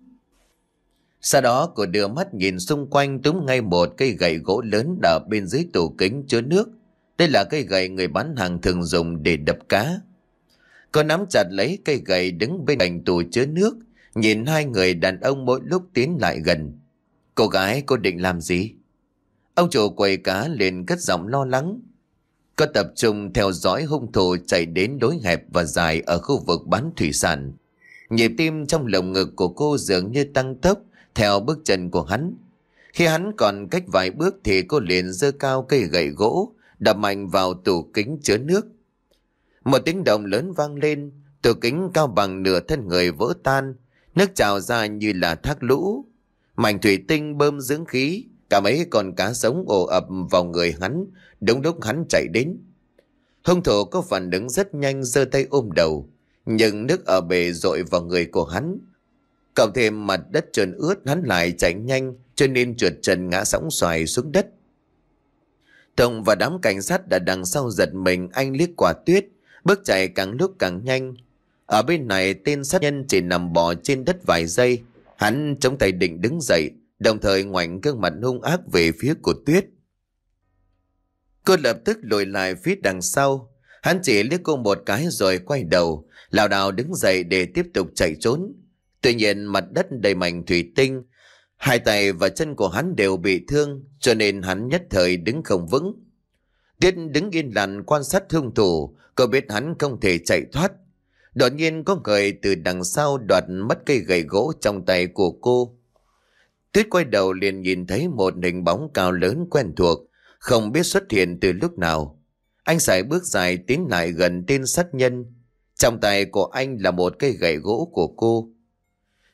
Sau đó cô đưa mắt nhìn xung quanh, túm ngay một cây gậy gỗ lớn ở bên dưới tủ kính chứa nước. Đây là cây gậy người bán hàng thường dùng để đập cá. Cô nắm chặt lấy cây gậy đứng bên cạnh tủ chứa nước, nhìn hai người đàn ông mỗi lúc tiến lại gần. Cô gái, cô định làm gì? Ông chủ quầy cá liền cất giọng lo lắng. Cô tập trung theo dõi hung thủ chạy đến lối hẹp và dài ở khu vực bán thủy sản. Nhịp tim trong lồng ngực của cô dường như tăng tốc theo bước chân của hắn. Khi hắn còn cách vài bước thì cô liền giơ cao cây gậy gỗ, đập mạnh vào tủ kính chứa nước. Một tiếng động lớn vang lên, tủ kính cao bằng nửa thân người vỡ tan, nước trào ra như là thác lũ. Mảnh thủy tinh bơm dưỡng khí, cả mấy con cá sống ồ ập vào người hắn đúng lúc hắn chạy đến. Hung thủ có phản ứng rất nhanh, giơ tay ôm đầu, nhưng nước ở bể dội vào người của hắn. Cộng thêm mặt đất trơn ướt, hắn lại chạy nhanh cho nên trượt chân ngã sóng xoài xuống đất. Tùng và đám cảnh sát đã đằng sau giật mình, anh liếc qua Tuyết, bước chạy càng lúc càng nhanh. Ở bên này tên sát nhân chỉ nằm bò trên đất vài giây, hắn chống tay định đứng dậy, đồng thời ngoảnh gương mặt hung ác về phía của Tuyết. Cô lập tức lùi lại phía đằng sau, hắn chỉ liếc cô một cái rồi quay đầu, lảo đảo đứng dậy để tiếp tục chạy trốn. Tuy nhiên mặt đất đầy mảnh thủy tinh, hai tay và chân của hắn đều bị thương, cho nên hắn nhất thời đứng không vững. Tuyết đứng yên lặng quan sát hung thủ, cô biết hắn không thể chạy thoát. Đột nhiên có người từ đằng sau đoạt mất cây gậy gỗ trong tay của cô. Tuyết quay đầu liền nhìn thấy một hình bóng cao lớn quen thuộc, không biết xuất hiện từ lúc nào. Anh sải bước dài tiến lại gần tên sát nhân. Trong tay của anh là một cây gậy gỗ của cô.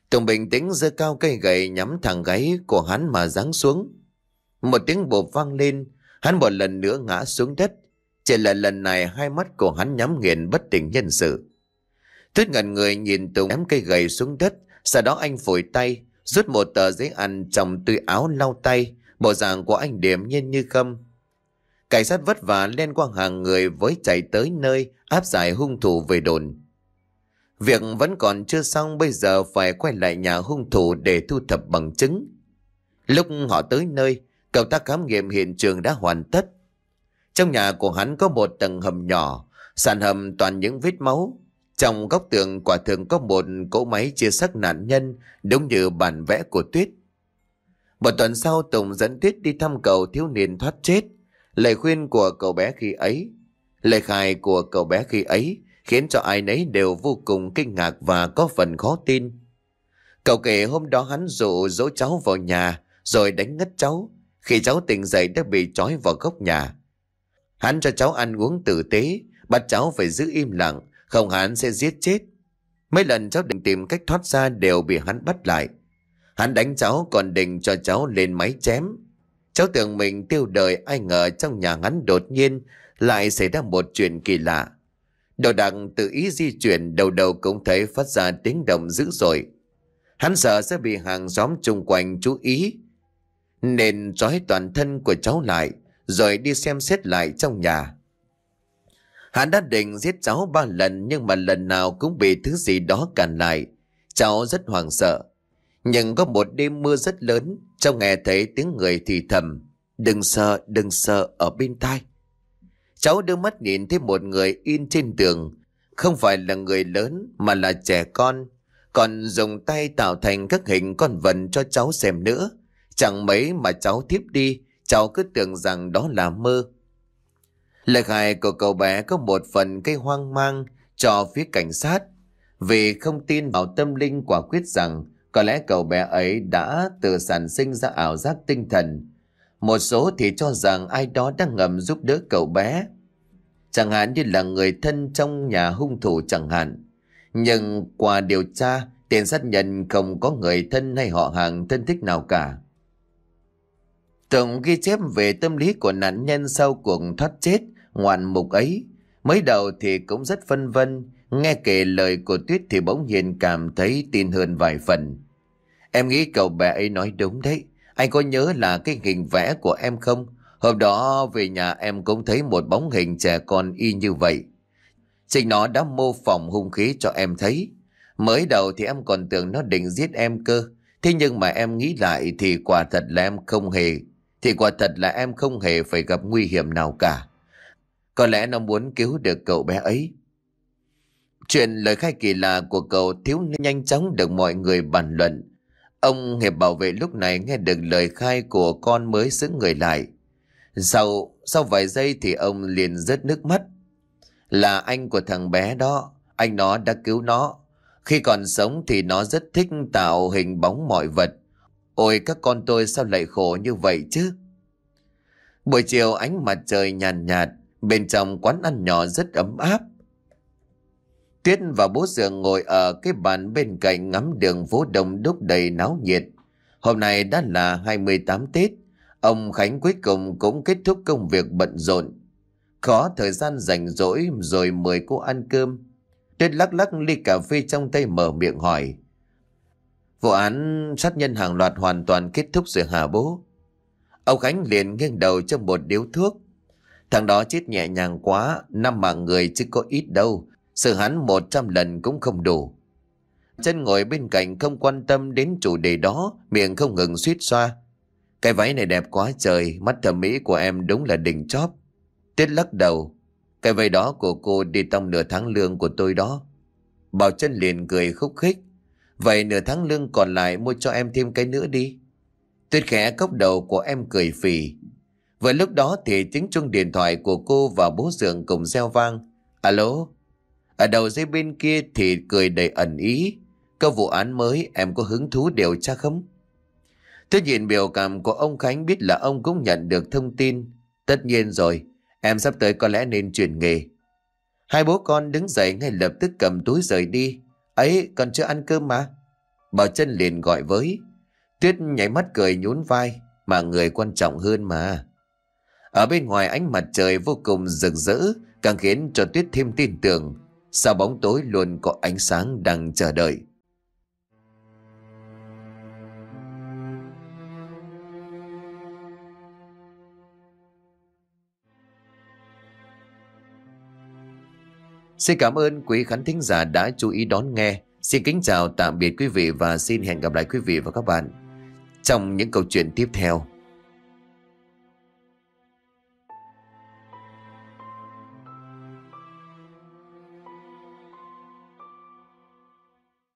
Tùng bình tĩnh giơ cao cây gậy nhắm thẳng gáy của hắn mà giáng xuống. Một tiếng bộp vang lên, hắn một lần nữa ngã xuống đất. Chỉ là lần này hai mắt của hắn nhắm nghiền bất tỉnh nhân sự. Tuyết ngẩn người nhìn Tùng ném cây gậy xuống đất, sau đó anh phủi tay, rút một tờ giấy ăn trong túi áo lau tay, bộ dạng của anh điềm nhiên như không. Cảnh sát vất vả lên qua hàng người với chạy tới nơi áp giải hung thủ về đồn. Việc vẫn còn chưa xong, bây giờ phải quay lại nhà hung thủ để thu thập bằng chứng. Lúc họ tới nơi, công tác khám nghiệm hiện trường đã hoàn tất. Trong nhà của hắn có một tầng hầm nhỏ, sàn hầm toàn những vết máu. Trong góc tường quả thường có một cỗ máy chia xác nạn nhân, đúng như bản vẽ của Tuyết. Một tuần sau, Tùng dẫn Tuyết đi thăm cậu thiếu niên thoát chết. Lời khuyên của cậu bé khi ấy, lời khai của cậu bé khi ấy khiến cho ai nấy đều vô cùng kinh ngạc và có phần khó tin. Cậu kể hôm đó hắn dụ dỗ cháu vào nhà rồi đánh ngất cháu. Khi cháu tỉnh dậy đã bị trói vào góc nhà. Hắn cho cháu ăn uống tử tế, bắt cháu phải giữ im lặng, không hắn sẽ giết chết. Mấy lần cháu định tìm cách thoát ra đều bị hắn bắt lại. Hắn đánh cháu còn định cho cháu lên máy chém. Cháu tưởng mình tiêu đời, ai ngờ trong nhà hắn đột nhiên lại xảy ra một chuyện kỳ lạ. Đồ đạc tự ý di chuyển, đầu đầu cũng thấy phát ra tiếng động dữ dội. Hắn sợ sẽ bị hàng xóm chung quanh chú ý, nên trói toàn thân của cháu lại, rồi đi xem xét lại trong nhà. Hắn đã định giết cháu ba lần, nhưng mà lần nào cũng bị thứ gì đó cản lại. Cháu rất hoảng sợ. Nhưng có một đêm mưa rất lớn, cháu nghe thấy tiếng người thì thầm: "Đừng sợ, đừng sợ" ở bên tai. Cháu đưa mắt nhìn thấy một người in trên tường, không phải là người lớn mà là trẻ con, còn dùng tay tạo thành các hình con vật cho cháu xem nữa. Chẳng mấy mà cháu thiếp đi, cháu cứ tưởng rằng đó là mơ. Lời khai của cậu bé có một phần gây hoang mang cho phía cảnh sát, vì không tin vào tâm linh, quả quyết rằng có lẽ cậu bé ấy đã tự sản sinh ra ảo giác tinh thần. Một số thì cho rằng ai đó đang ngầm giúp đỡ cậu bé, chẳng hạn như là người thân trong nhà hung thủ chẳng hạn. Nhưng qua điều tra, tiền sát nhân không có người thân hay họ hàng thân thích nào cả. Tùng ghi chép về tâm lý của nạn nhân sau cuộc thoát chết ngoạn mục ấy. Mới đầu thì cũng rất phân vân, nghe kể lời của Tuyết thì bỗng nhiên cảm thấy tin hơn vài phần. Em nghĩ cậu bé ấy nói đúng đấy. Anh có nhớ là cái hình vẽ của em không? Hôm đó về nhà em cũng thấy một bóng hình trẻ con y như vậy. Chính nó đã mô phỏng hung khí cho em thấy. Mới đầu thì em còn tưởng nó định giết em cơ. Thế nhưng mà em nghĩ lại thì quả thật là em không hề Thì quả thật là em không hề phải gặp nguy hiểm nào cả. Có lẽ nó muốn cứu được cậu bé ấy. Chuyện lời khai kỳ lạ của cậu thiếu niên nhanh chóng được mọi người bàn luận. Ông Hiệp bảo vệ lúc này nghe được lời khai của con mới sững người lại. Sau, sau vài giây thì ông liền rớt nước mắt. Là anh của thằng bé đó, anh nó đã cứu nó. Khi còn sống thì nó rất thích tạo hình bóng mọi vật. Ôi các con tôi sao lại khổ như vậy chứ. Buổi chiều ánh mặt trời nhàn nhạt, nhạt, bên trong quán ăn nhỏ rất ấm áp. Tuyết và bố Dượng ngồi ở cái bàn bên cạnh ngắm đường phố đông đúc đầy náo nhiệt. Hôm nay đã là hai mươi tám Tết, ông Khánh cuối cùng cũng kết thúc công việc bận rộn. Có thời gian rảnh rỗi rồi mời cô ăn cơm. Tuyết lắc lắc ly cà phê trong tay mở miệng hỏi: Vụ án sát nhân hàng loạt hoàn toàn kết thúc rồi hả bố? Ông Khánh liền nghiêng đầu cho một điếu thuốc. Thằng đó chết nhẹ nhàng quá, năm mạng người chứ có ít đâu. Xử hắn một trăm lần cũng không đủ. Chân ngồi bên cạnh không quan tâm đến chủ đề đó, miệng không ngừng suýt xoa. Cái váy này đẹp quá trời, mắt thẩm mỹ của em đúng là đỉnh chóp. Tuyết lắc đầu. Cái váy đó của cô đi tông nửa tháng lương của tôi đó. Bảo Chân liền cười khúc khích. Vậy nửa tháng lương còn lại mua cho em thêm cái nữa đi. Tuyết khẽ cốc đầu của em cười phì. Vừa lúc đó thì tiếng chuông điện thoại của cô và bố Dượng cùng reo vang. Alo? Ở đầu dây bên kia thì cười đầy ẩn ý. Có vụ án mới, em có hứng thú điều tra không? Tôi nhìn biểu cảm của ông Khánh biết là ông cũng nhận được thông tin. Tất nhiên rồi, em sắp tới có lẽ nên chuyển nghề. Hai bố con đứng dậy ngay lập tức cầm túi rời đi. Ấy, còn chưa ăn cơm mà. Bảo Trân liền gọi với. Tuyết nháy mắt cười nhún vai. Mà người quan trọng hơn mà. Ở bên ngoài ánh mặt trời vô cùng rực rỡ, càng khiến cho Tuyết thêm tin tưởng. Sau bóng tối luôn có ánh sáng đang chờ đợi. Xin cảm ơn quý khán thính giả đã chú ý đón nghe. Xin kính chào tạm biệt quý vị và xin hẹn gặp lại quý vị và các bạn trong những câu chuyện tiếp theo.